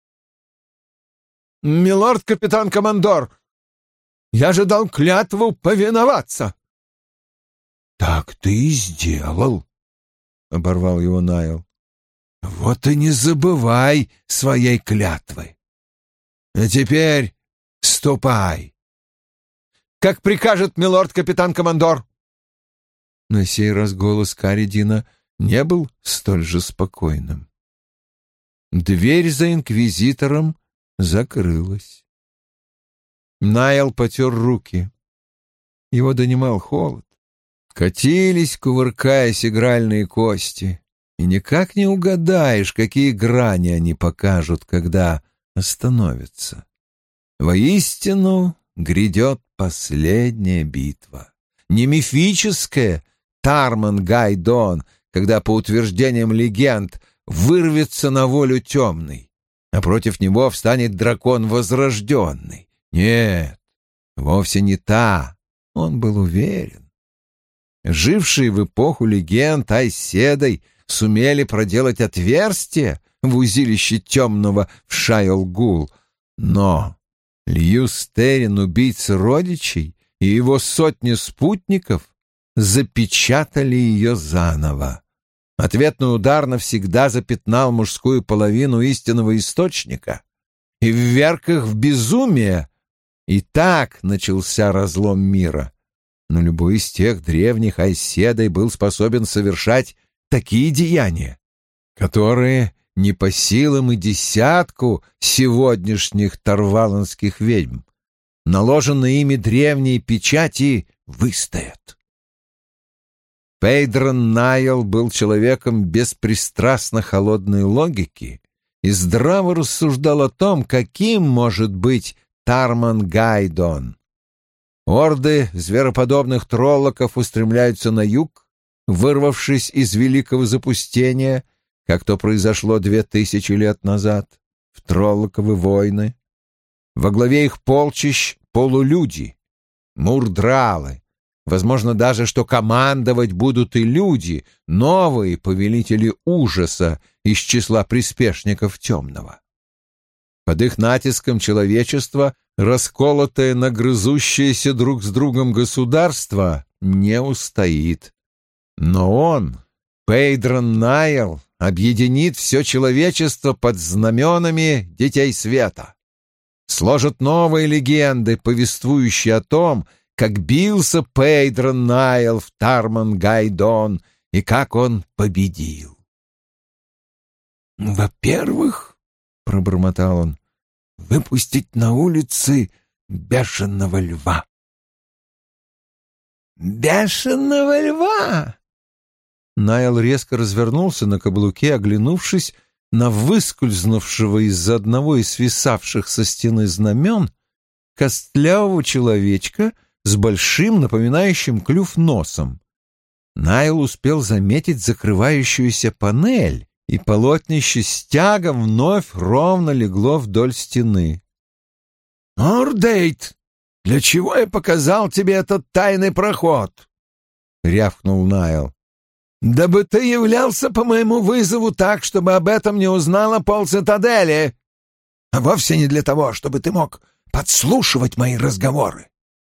«Милорд-капитан-командор, я же дал клятву повиноваться». «Так ты и сделал», — оборвал его Найл. «Вот и не забывай своей клятвы. А теперь ступай». «Как прикажет милорд-капитан-командор». На сей раз голос Каридина не был столь же спокойным. Дверь за инквизитором закрылась. Найл потер руки. Его донимал холод. Катились, кувыркаясь, игральные кости, и никак не угадаешь, какие грани они покажут, когда остановятся. Воистину грядет последняя битва. Не мифическая Тарман-Гайдон, когда, по утверждениям легенд, вырвется на волю темный, а против него встанет дракон возрожденный. Нет, вовсе не та, он был уверен. Жившие в эпоху легенд Айс Седой сумели проделать отверстие в узилище темного в Шайол-Гул, но Льюс Террин, убийца родичей, и его сотни спутников запечатали ее заново. Ответный удар навсегда запятнал мужскую половину истинного источника и вверг их в безумие. И так начался разлом мира. Но любой из тех древних Айс Седой был способен совершать такие деяния, которые не по силам и десятку сегодняшних тарваланских ведьм. Наложенные ими древние печати выстоят. Пейдрон Найл был человеком беспристрастно холодной логики и здраво рассуждал о том, каким может быть Тарман Гайдон. Орды звероподобных троллоков устремляются на юг, вырвавшись из великого запустения, как то произошло две тысячи лет назад, в Троллоковы войны. Во главе их полчищ полулюди, мурдралы. Возможно даже, что командовать будут и люди, новые повелители ужаса из числа приспешников темного. Под их натиском человечество, расколотое на грызущееся друг с другом государство, не устоит. Но он, Пейдрон Найл, объединит все человечество под знаменами Детей Света. Сложат новые легенды, повествующие о том, как бился Пейдрон Найл в Тарман Гайдон и как он победил. «Во-первых, — пробормотал он, — выпустить на улицы бешеного льва». «Бешеного льва!» Найл резко развернулся на каблуке, оглянувшись на выскользнувшего из-за одного из свисавших со стены знамен костлявого человечка с большим, напоминающим клюв носом. Найл успел заметить закрывающуюся панель, и полотнище стяга вновь ровно легло вдоль стены. «Ордейт, для чего я показал тебе этот тайный проход?» — рявкнул Найл. «Дабы ты являлся по моему вызову так, чтобы об этом не узнала полцитадели, а вовсе не для того, чтобы ты мог подслушивать мои разговоры».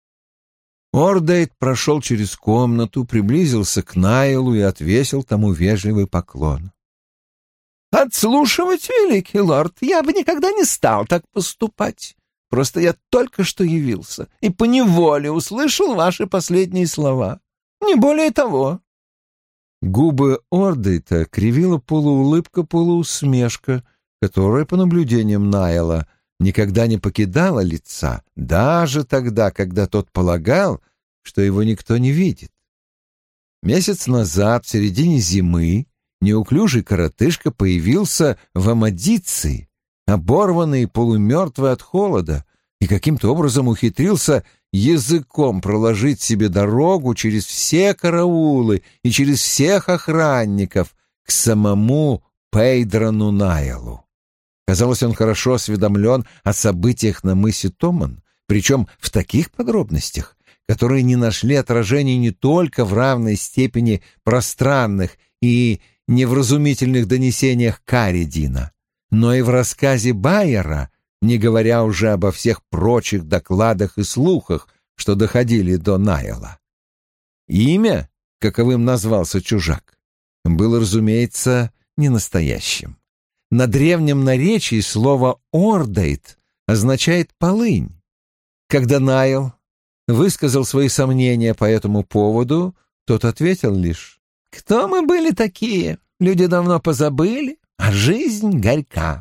Ордейт прошел через комнату, приблизился к Найлу и отвесил тому вежливый поклон. «Подслушивать, великий лорд, я бы никогда не стал так поступать. Просто я только что явился и поневоле услышал ваши последние слова. Не более того». Губы Ордейта кривила полуулыбка-полуусмешка, которая, по наблюдениям Найла, никогда не покидала лица, даже тогда, когда тот полагал, что его никто не видит. Месяц назад, в середине зимы, неуклюжий коротышка появился в Амадиции, оборванный и полумертвый от холода, и каким-то образом ухитрился языком проложить себе дорогу через все караулы и через всех охранников к самому Пейдрону Найлу. Казалось, он хорошо осведомлен о событиях на мысе Томан, причем в таких подробностях, которые не нашли отражения не только в равной степени пространных и невразумительных донесениях Каридина, но и в рассказе Байера, не говоря уже обо всех прочих докладах и слухах, что доходили до Найла. Имя, каковым назвался чужак, было, разумеется, не настоящим. На древнем наречии слово «ордейт» означает «полынь». Когда Найл высказал свои сомнения по этому поводу, тот ответил лишь: «Кто мы были такие? Люди давно позабыли, а жизнь горька».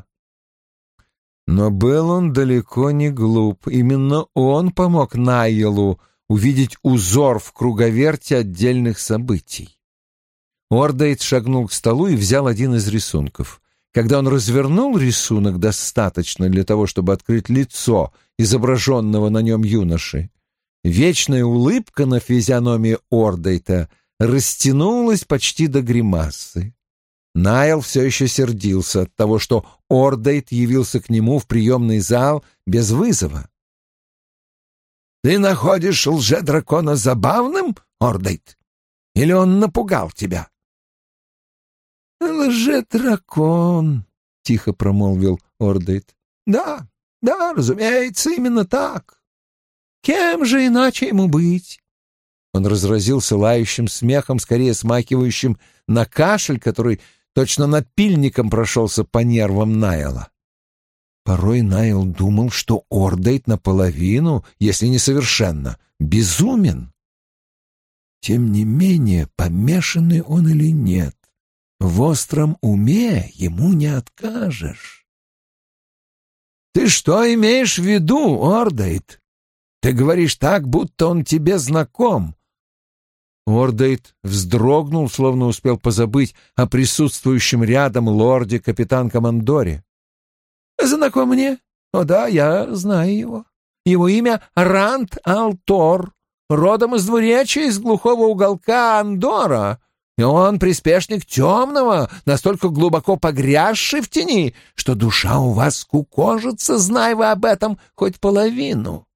Но был он далеко не глуп. Именно он помог Найлу увидеть узор в круговерте отдельных событий. Ордейт шагнул к столу и взял один из рисунков. Когда он развернул рисунок достаточно для того, чтобы открыть лицо изображенного на нем юноши, вечная улыбка на физиономии Ордейта растянулась почти до гримасы. Найл все еще сердился от того, что Ордейт явился к нему в приемный зал без вызова. «Ты находишь лже-дракона забавным, Ордейт? Или он напугал тебя?» «Лже-дракон», — тихо промолвил Ордейт. «Да, да, разумеется, именно так. Кем же иначе ему быть?» Он разразился лающим смехом, скорее смахивающим на кашель, который точно напильником прошелся по нервам Найла. Порой Найл думал, что Ордейт наполовину, если не совершенно, безумен. Тем не менее, помешанный он или нет, в остром уме ему не откажешь. «Ты что имеешь в виду, Ордейт? Ты говоришь так, будто он тебе знаком». Ордейт вздрогнул, словно успел позабыть о присутствующем рядом лорде-капитан-командоре. «Знаком мне? О да, я знаю его. Его имя Ранд Алтор, родом из двуречья, из глухого уголка Андора, и он приспешник темного, настолько глубоко погрязший в тени, что душа у вас скукожится, знай вы об этом хоть половину».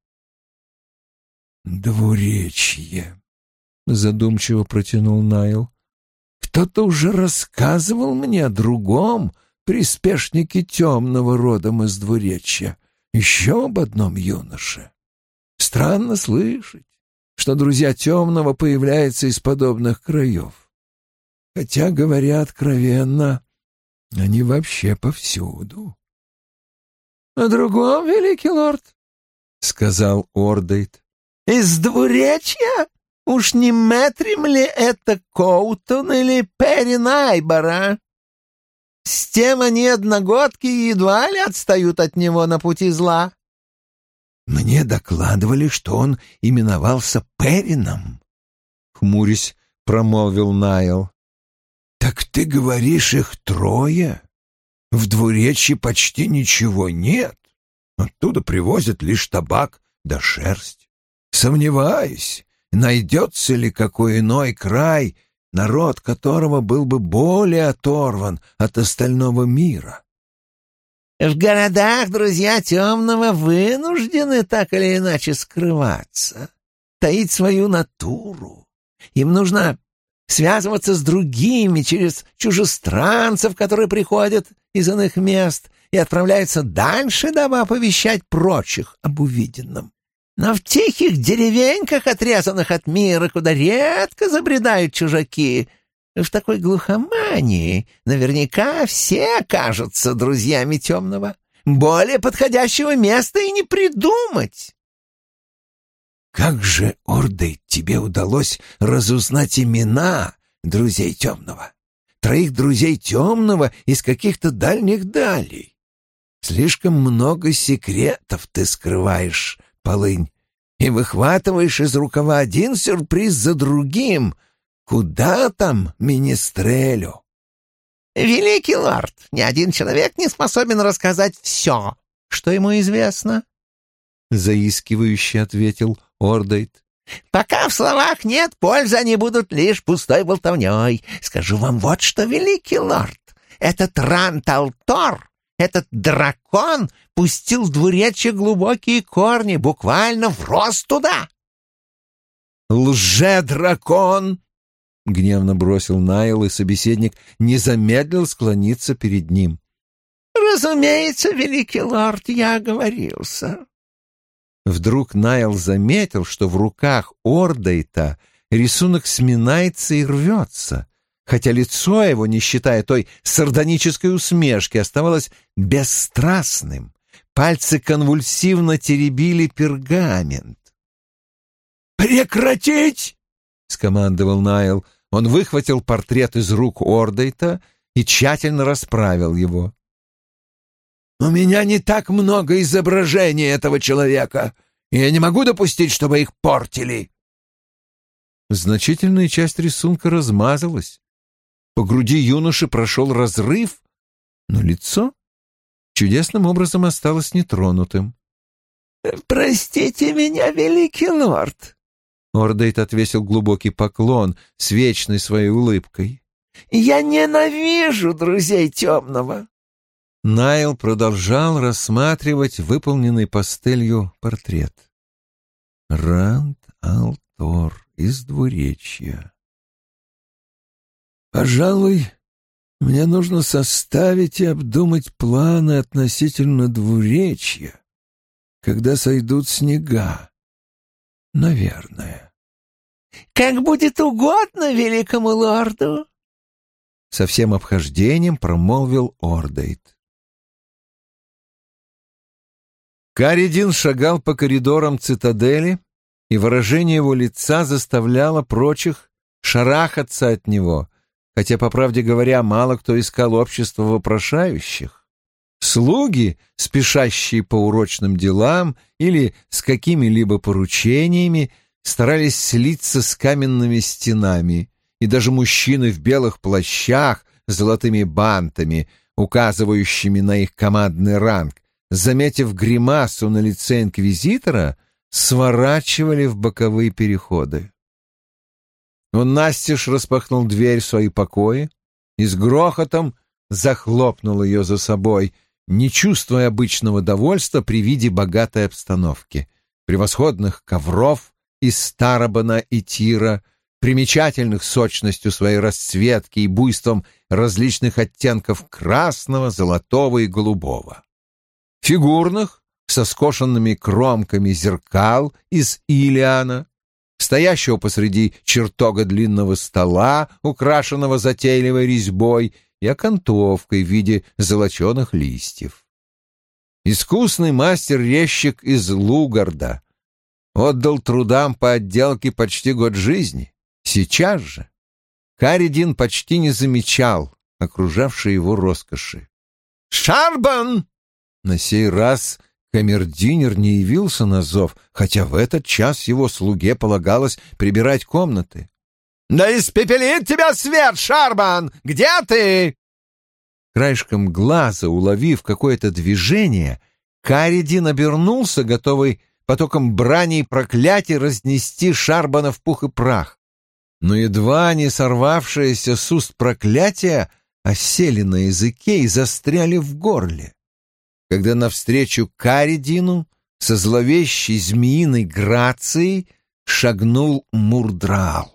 «Двуречье», — задумчиво протянул Найл. «Кто-то уже рассказывал мне о другом приспешнике темного родом из двуречья, еще об одном юноше. Странно слышать, что друзья темного появляются из подобных краев. Хотя, говоря откровенно, они вообще повсюду». «О другом, великий лорд?» — сказал Ордейт. «Из двуречья? Уж не Мэтрим ли это Коутон или Перри Найбора? С тем они одногодки едва ли отстают от него на пути зла». «Мне докладывали, что он именовался Перрином», — хмурясь промолвил Найл. «Так ты говоришь, их трое? В двуречье почти ничего нет. Оттуда привозят лишь табак да шерсть. Сомневаюсь, найдется ли какой иной край, народ которого был бы более оторван от остального мира». «В городах друзья темного вынуждены так или иначе скрываться, таить свою натуру. Им нужно связываться с другими через чужестранцев, которые приходят из иных мест и отправляются дальше, дабы оповещать прочих об увиденном. Но в тихих деревеньках, отрезанных от мира, куда редко забредают чужаки, в такой глухомании наверняка все окажутся друзьями темного. Более подходящего места и не придумать». «Как же, Ордейт, тебе удалось разузнать имена друзей темного? Троих друзей темного из каких-то дальних далей. Слишком много секретов ты скрываешь, Полынь, и выхватываешь из рукава один сюрприз за другим. Куда там министрелю?» «Великий лорд, ни один человек не способен рассказать все, что ему известно», — заискивающе ответил Ордейт. «Пока в словах нет пользы, они будут лишь пустой болтовней. Скажу вам вот что, великий лорд, этот Ранд Алтор, этот дракон пустил в двуречье глубокие корни, буквально врос туда». «Лже-дракон!» — гневно бросил Найл, и собеседник не замедлил склониться перед ним. «Разумеется, великий лорд, я оговорился». Вдруг Найл заметил, что в руках Ордейта рисунок сминается и рвется, хотя лицо его, не считая той сардонической усмешки, оставалось бесстрастным. Пальцы конвульсивно теребили пергамент. «Прекратить!» — скомандовал Найл. Он выхватил портрет из рук Ордейта и тщательно расправил его. «У меня не так много изображений этого человека, и я не могу допустить, чтобы их портили». Значительная часть рисунка размазалась. По груди юноши прошел разрыв, но лицо чудесным образом осталось нетронутым. «Простите меня, великий лорд!» Ордейт отвесил глубокий поклон с вечной своей улыбкой. Я ненавижу друзей темного. Найл продолжал рассматривать выполненный пастелью портрет. Ранд Алтор из двуречья. Пожалуй, мне нужно составить и обдумать планы относительно двуречья, когда сойдут снега. Наверное. Как будет угодно великому лорду. Со всем обхождением промолвил Ордейт. Каридин шагал по коридорам цитадели, и выражение его лица заставляло прочих шарахаться от него, хотя, по правде говоря, мало кто искал общества вопрошающих. Слуги, спешащие по урочным делам или с какими-либо поручениями, старались слиться с каменными стенами, и даже мужчины в белых плащах с золотыми бантами, указывающими на их командный ранг, заметив гримасу на лице инквизитора, сворачивали в боковые переходы. Он настежь распахнул дверь в свои покои и с грохотом захлопнул ее за собой, не чувствуя обычного довольства при виде богатой обстановки, превосходных ковров из Старобана и Тира, примечательных сочностью своей расцветки и буйством различных оттенков красного, золотого и голубого. Фигурных, со скошенными кромками зеркал из Илиана, стоящего посреди чертога длинного стола, украшенного затейливой резьбой и окантовкой в виде золоченых листьев. Искусный мастер-резчик из Лугарда отдал трудам по отделке почти год жизни. Сейчас же Каридин почти не замечал окружавшей его роскоши. «Шарбан!» На сей раз камердинер не явился на зов, хотя в этот час его слуге полагалось прибирать комнаты. «Да испепелит тебя свет, Шарбан! Где ты?» Краешком глаза, уловив какое-то движение, Каридин обернулся, готовый потоком брани и проклятий разнести Шарбана в пух и прах. Но едва не сорвавшиеся с уст проклятия осели на языке и застряли в горле, когда навстречу Каридину со зловещей змеиной грацией шагнул Мурдраал.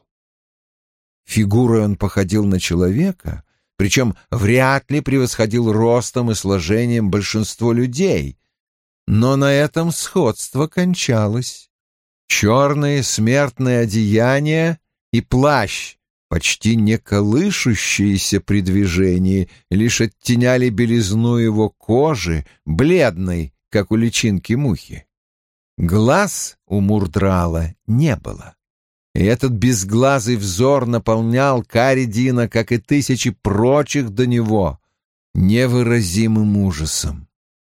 Фигурой он походил на человека, причем вряд ли превосходил ростом и сложением большинство людей, но на этом сходство кончалось. Черные смертные одеяния и плащ, почти не колышущиеся при движении, лишь оттеняли белизну его кожи, бледной, как у личинки мухи. Глаз у Мурдрала не было, и этот безглазый взор наполнял Каридина, как и тысячи прочих до него, невыразимым ужасом.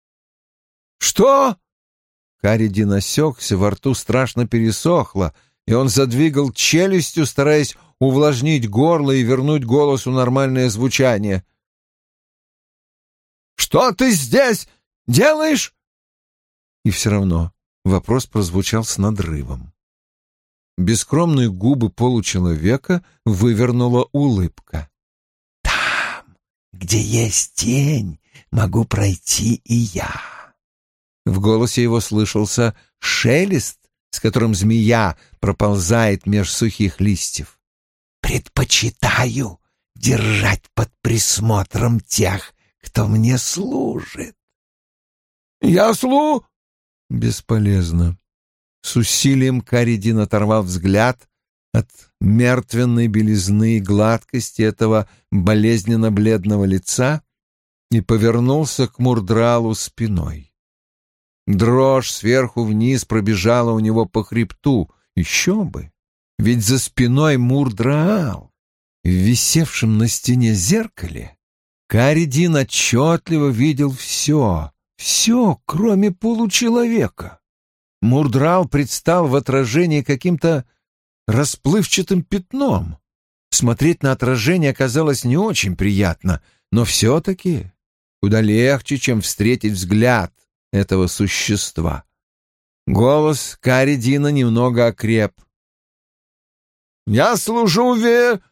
«Что?» Каридин осекся, во рту страшно пересохло, и он задвигал челюстью, стараясь увлажнить горло и вернуть голосу нормальное звучание. «Что ты здесь делаешь?» И все равно вопрос прозвучал с надрывом. Бескромные губы получеловека вывернула улыбка. «Там, где есть тень, могу пройти и я». В голосе его слышался шелест, с которым змея проползает меж сухих листьев. «Предпочитаю держать под присмотром тех, кто мне служит». «Я слу...» Бесполезно. С усилием Каридин оторвал взгляд от мертвенной белизны и гладкости этого болезненно-бледного лица и повернулся к Мурдралу спиной. Дрожь сверху вниз пробежала у него по хребту. Еще бы! Ведь за спиной Мурдраал, в висевшем на стене зеркале, Каридин отчетливо видел все, все, кроме получеловека. Мурдраал предстал в отражении каким-то расплывчатым пятном. Смотреть на отражение оказалось не очень приятно, но все-таки куда легче, чем встретить взгляд этого существа. Голос Каридина немного окреп. «Я служу ве...»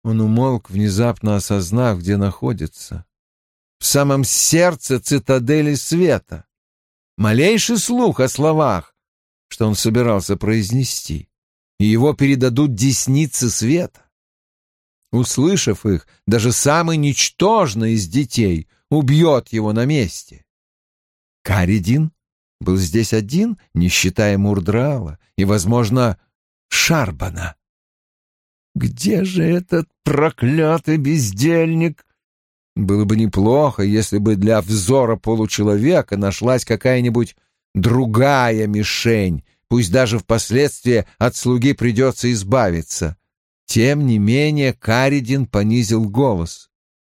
Он умолк, внезапно осознав, где находится. В самом сердце цитадели света. Малейший слух о словах, что он собирался произнести, и его передадут деснице света. Услышав их, даже самый ничтожный из детей убьет его на месте. Каридин был здесь один, не считая Мурдрала и, возможно, Шарбана. Где же этот проклятый бездельник? Было бы неплохо, если бы для взора получеловека нашлась какая-нибудь другая мишень, пусть даже впоследствии от слуги придется избавиться. Тем не менее Каридин понизил голос.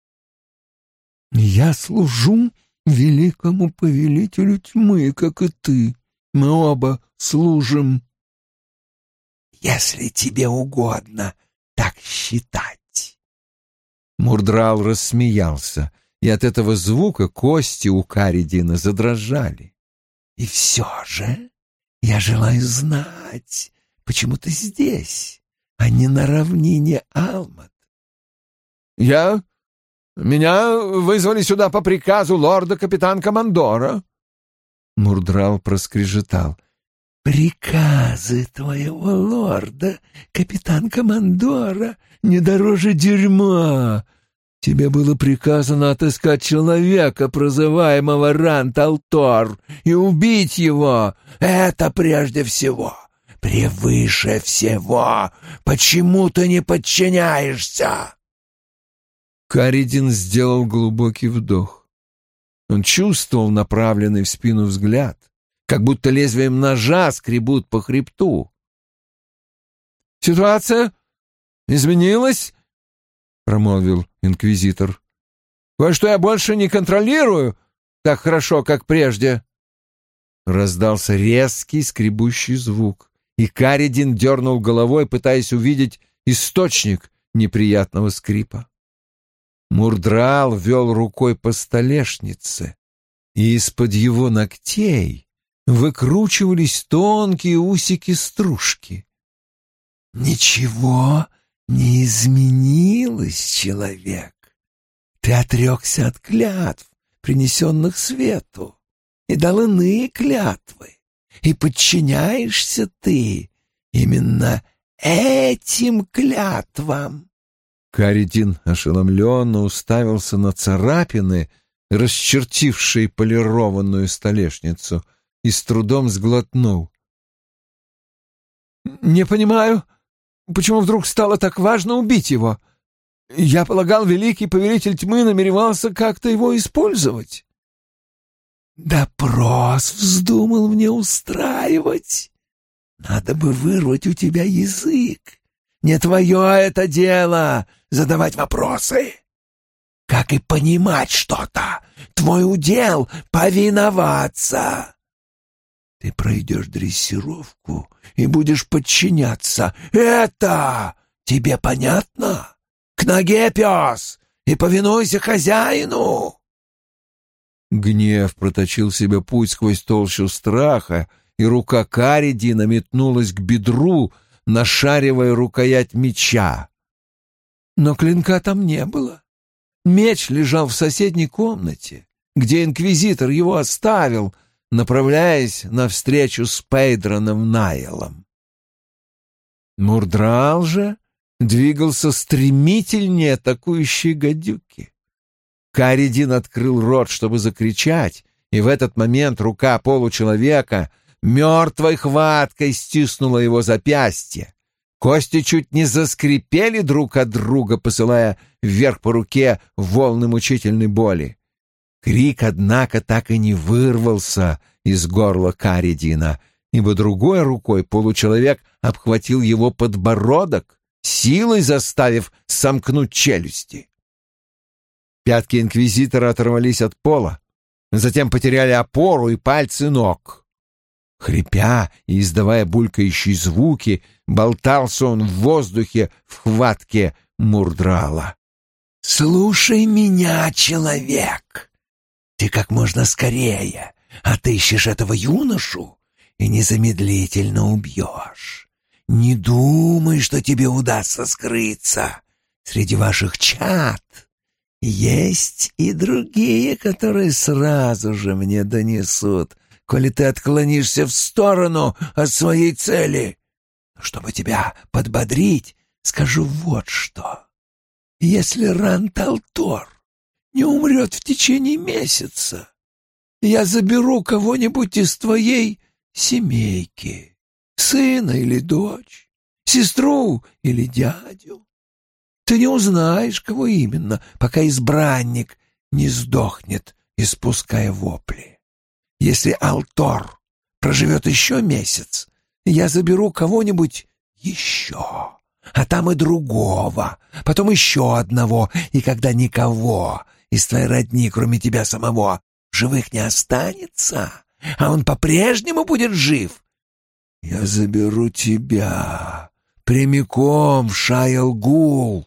«Я служу великому повелителю тьмы, как и ты. Мы оба служим». «Если тебе угодно так считать». Мурдрал рассмеялся, и от этого звука кости у Каридина задрожали. «И все же я желаю знать, почему ты здесь, а не на равнине Алмат». «Я... Меня вызвали сюда по приказу лорда-капитан-командора». Мурдрал проскрежетал. «Приказы твоего лорда, капитан-командора, не дороже дерьма. Тебе было приказано отыскать человека, прозываемого Рант-Алтор, и убить его. Это прежде всего, превыше всего. Почему ты не подчиняешься?» Каридин сделал глубокий вдох. Он чувствовал направленный в спину взгляд, как будто лезвием ножа скребут по хребту. «Ситуация изменилась?» — промолвил инквизитор. «Кое-что я больше не контролирую так хорошо, как прежде». Раздался резкий скребущий звук, и Каридин дернул головой, пытаясь увидеть источник неприятного скрипа. Мурдрал вел рукой по столешнице, и из-под его ногтей выкручивались тонкие усики стружки. «Ничего не изменилось, человек. Ты отрекся от клятв, принесенных свету, и дал иные клятвы, и подчиняешься ты именно этим клятвам». Каридин ошеломленно уставился на царапины, расчертившие полированную столешницу, и с трудом сглотнул. «Не понимаю, почему вдруг стало так важно убить его? Я полагал, великий повелитель тьмы намеревался как-то его использовать». «Допрос вздумал мне устраивать. Надо бы вырвать у тебя язык. Не твое это дело задавать вопросы. Как и понимать что-то. Твой удел — повиноваться. Ты пройдешь дрессировку и будешь подчиняться. Это тебе понятно? К ноге, пес, и повинуйся хозяину». Гнев проточил себе путь сквозь толщу страха, и рука Каридина метнулась к бедру, нашаривая рукоять меча. Но клинка там не было. Меч лежал в соседней комнате, где инквизитор его оставил, направляясь навстречу с Пейдроном Найлом. Мурдрал же двигался стремительнее атакующей гадюки. Каридин открыл рот, чтобы закричать, и в этот момент рука получеловека мертвой хваткой стиснула его запястье. Кости чуть не заскрипели друг от друга, посылая вверх по руке волны мучительной боли. Крик, однако, так и не вырвался из горла Каридина, ибо другой рукой получеловек обхватил его подбородок, силой заставив сомкнуть челюсти. Пятки инквизитора оторвались от пола, затем потеряли опору и пальцы ног. Хрипя и издавая булькающие звуки, болтался он в воздухе в хватке Мурдрала. «Слушай меня, человек! Ты как можно скорее отыщешь этого юношу и незамедлительно убьешь. Не думай, что тебе удастся скрыться. среди ваших чад есть и другие, которые сразу же мне донесут, коли ты отклонишься в сторону от своей цели. Чтобы тебя подбодрить, скажу вот что. Если Ран-Тал-Тор не умрет в течение месяца, я заберу кого-нибудь из твоей семейки, сына или дочь, сестру или дядю. Ты не узнаешь, кого именно, пока избранник не сдохнет, испуская вопли. Если Алтор проживет еще месяц, я заберу кого-нибудь еще, а там и другого, потом еще одного, и когда никого из твоей родни, кроме тебя самого, живых не останется, а он по-прежнему будет жив, я заберу тебя прямиком в Шайл-Гул.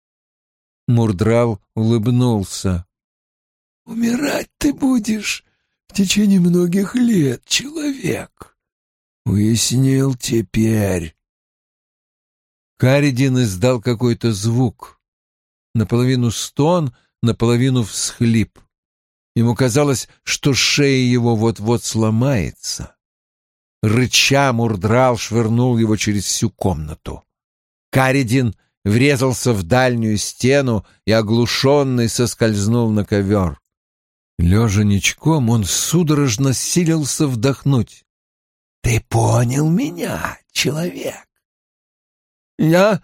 Мурдрал улыбнулся. «Умирать ты будешь в течение многих лет, человек. Уяснил теперь». Каридин издал какой-то звук. Наполовину стон, наполовину всхлип. Ему казалось, что шея его вот-вот сломается. Рыча, Мурдрал швырнул его через всю комнату. Каридин врезался в дальнюю стену и, оглушенный, соскользнул на ковер. Лежа ничком, он судорожно силился вдохнуть. «Ты понял меня, человек?» «Я...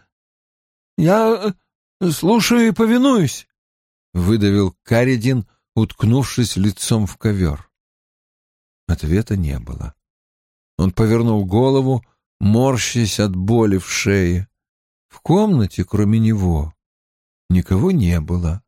я слушаю и повинуюсь», — выдавил Каридин, уткнувшись лицом в ковер. Ответа не было. Он повернул голову, морщась от боли в шее. В комнате, кроме него, никого не было.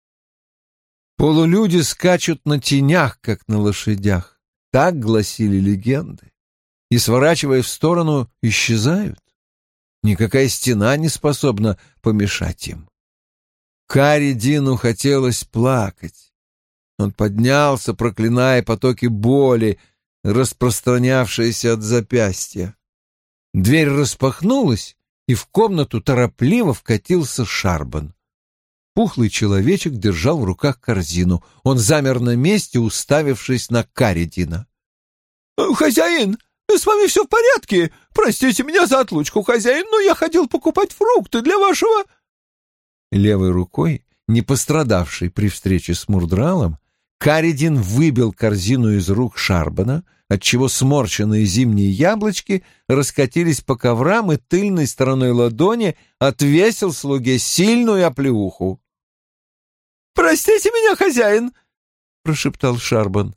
Полулюди скачут на тенях, как на лошадях. Так гласили легенды. И, сворачивая в сторону, исчезают. Никакая стена не способна помешать им. Каридину хотелось плакать. Он поднялся, проклиная потоки боли, распространявшиеся от запястья. Дверь распахнулась, и в комнату торопливо вкатился Шарбан. Пухлый человечек держал в руках корзину. Он замер на месте, уставившись на Каридина. «Хозяин, с вами все в порядке? Простите меня за отлучку, хозяин, но я ходил покупать фрукты для вашего...» Левой рукой, не пострадавшей при встрече с Мурдралом, Каридин выбил корзину из рук Шарбана, отчего сморщенные зимние яблочки раскатились по коврам и тыльной стороной ладони отвесил слуге сильную оплеуху. «Простите меня, хозяин!» — прошептал Шарбан.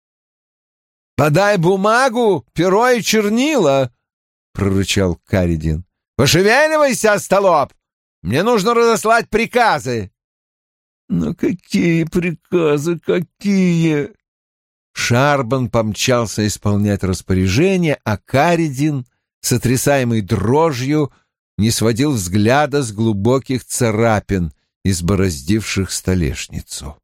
«Подай бумагу, перо и чернила!» — прорычал Каридин. «Пошевеливайся, остолоп! Мне нужно разослать приказы!» «Но какие приказы, какие?» Шарбан помчался исполнять распоряжение, а Каридин, сотрясаемый дрожью, не сводил взгляда с глубоких царапин, избороздивших столешницу.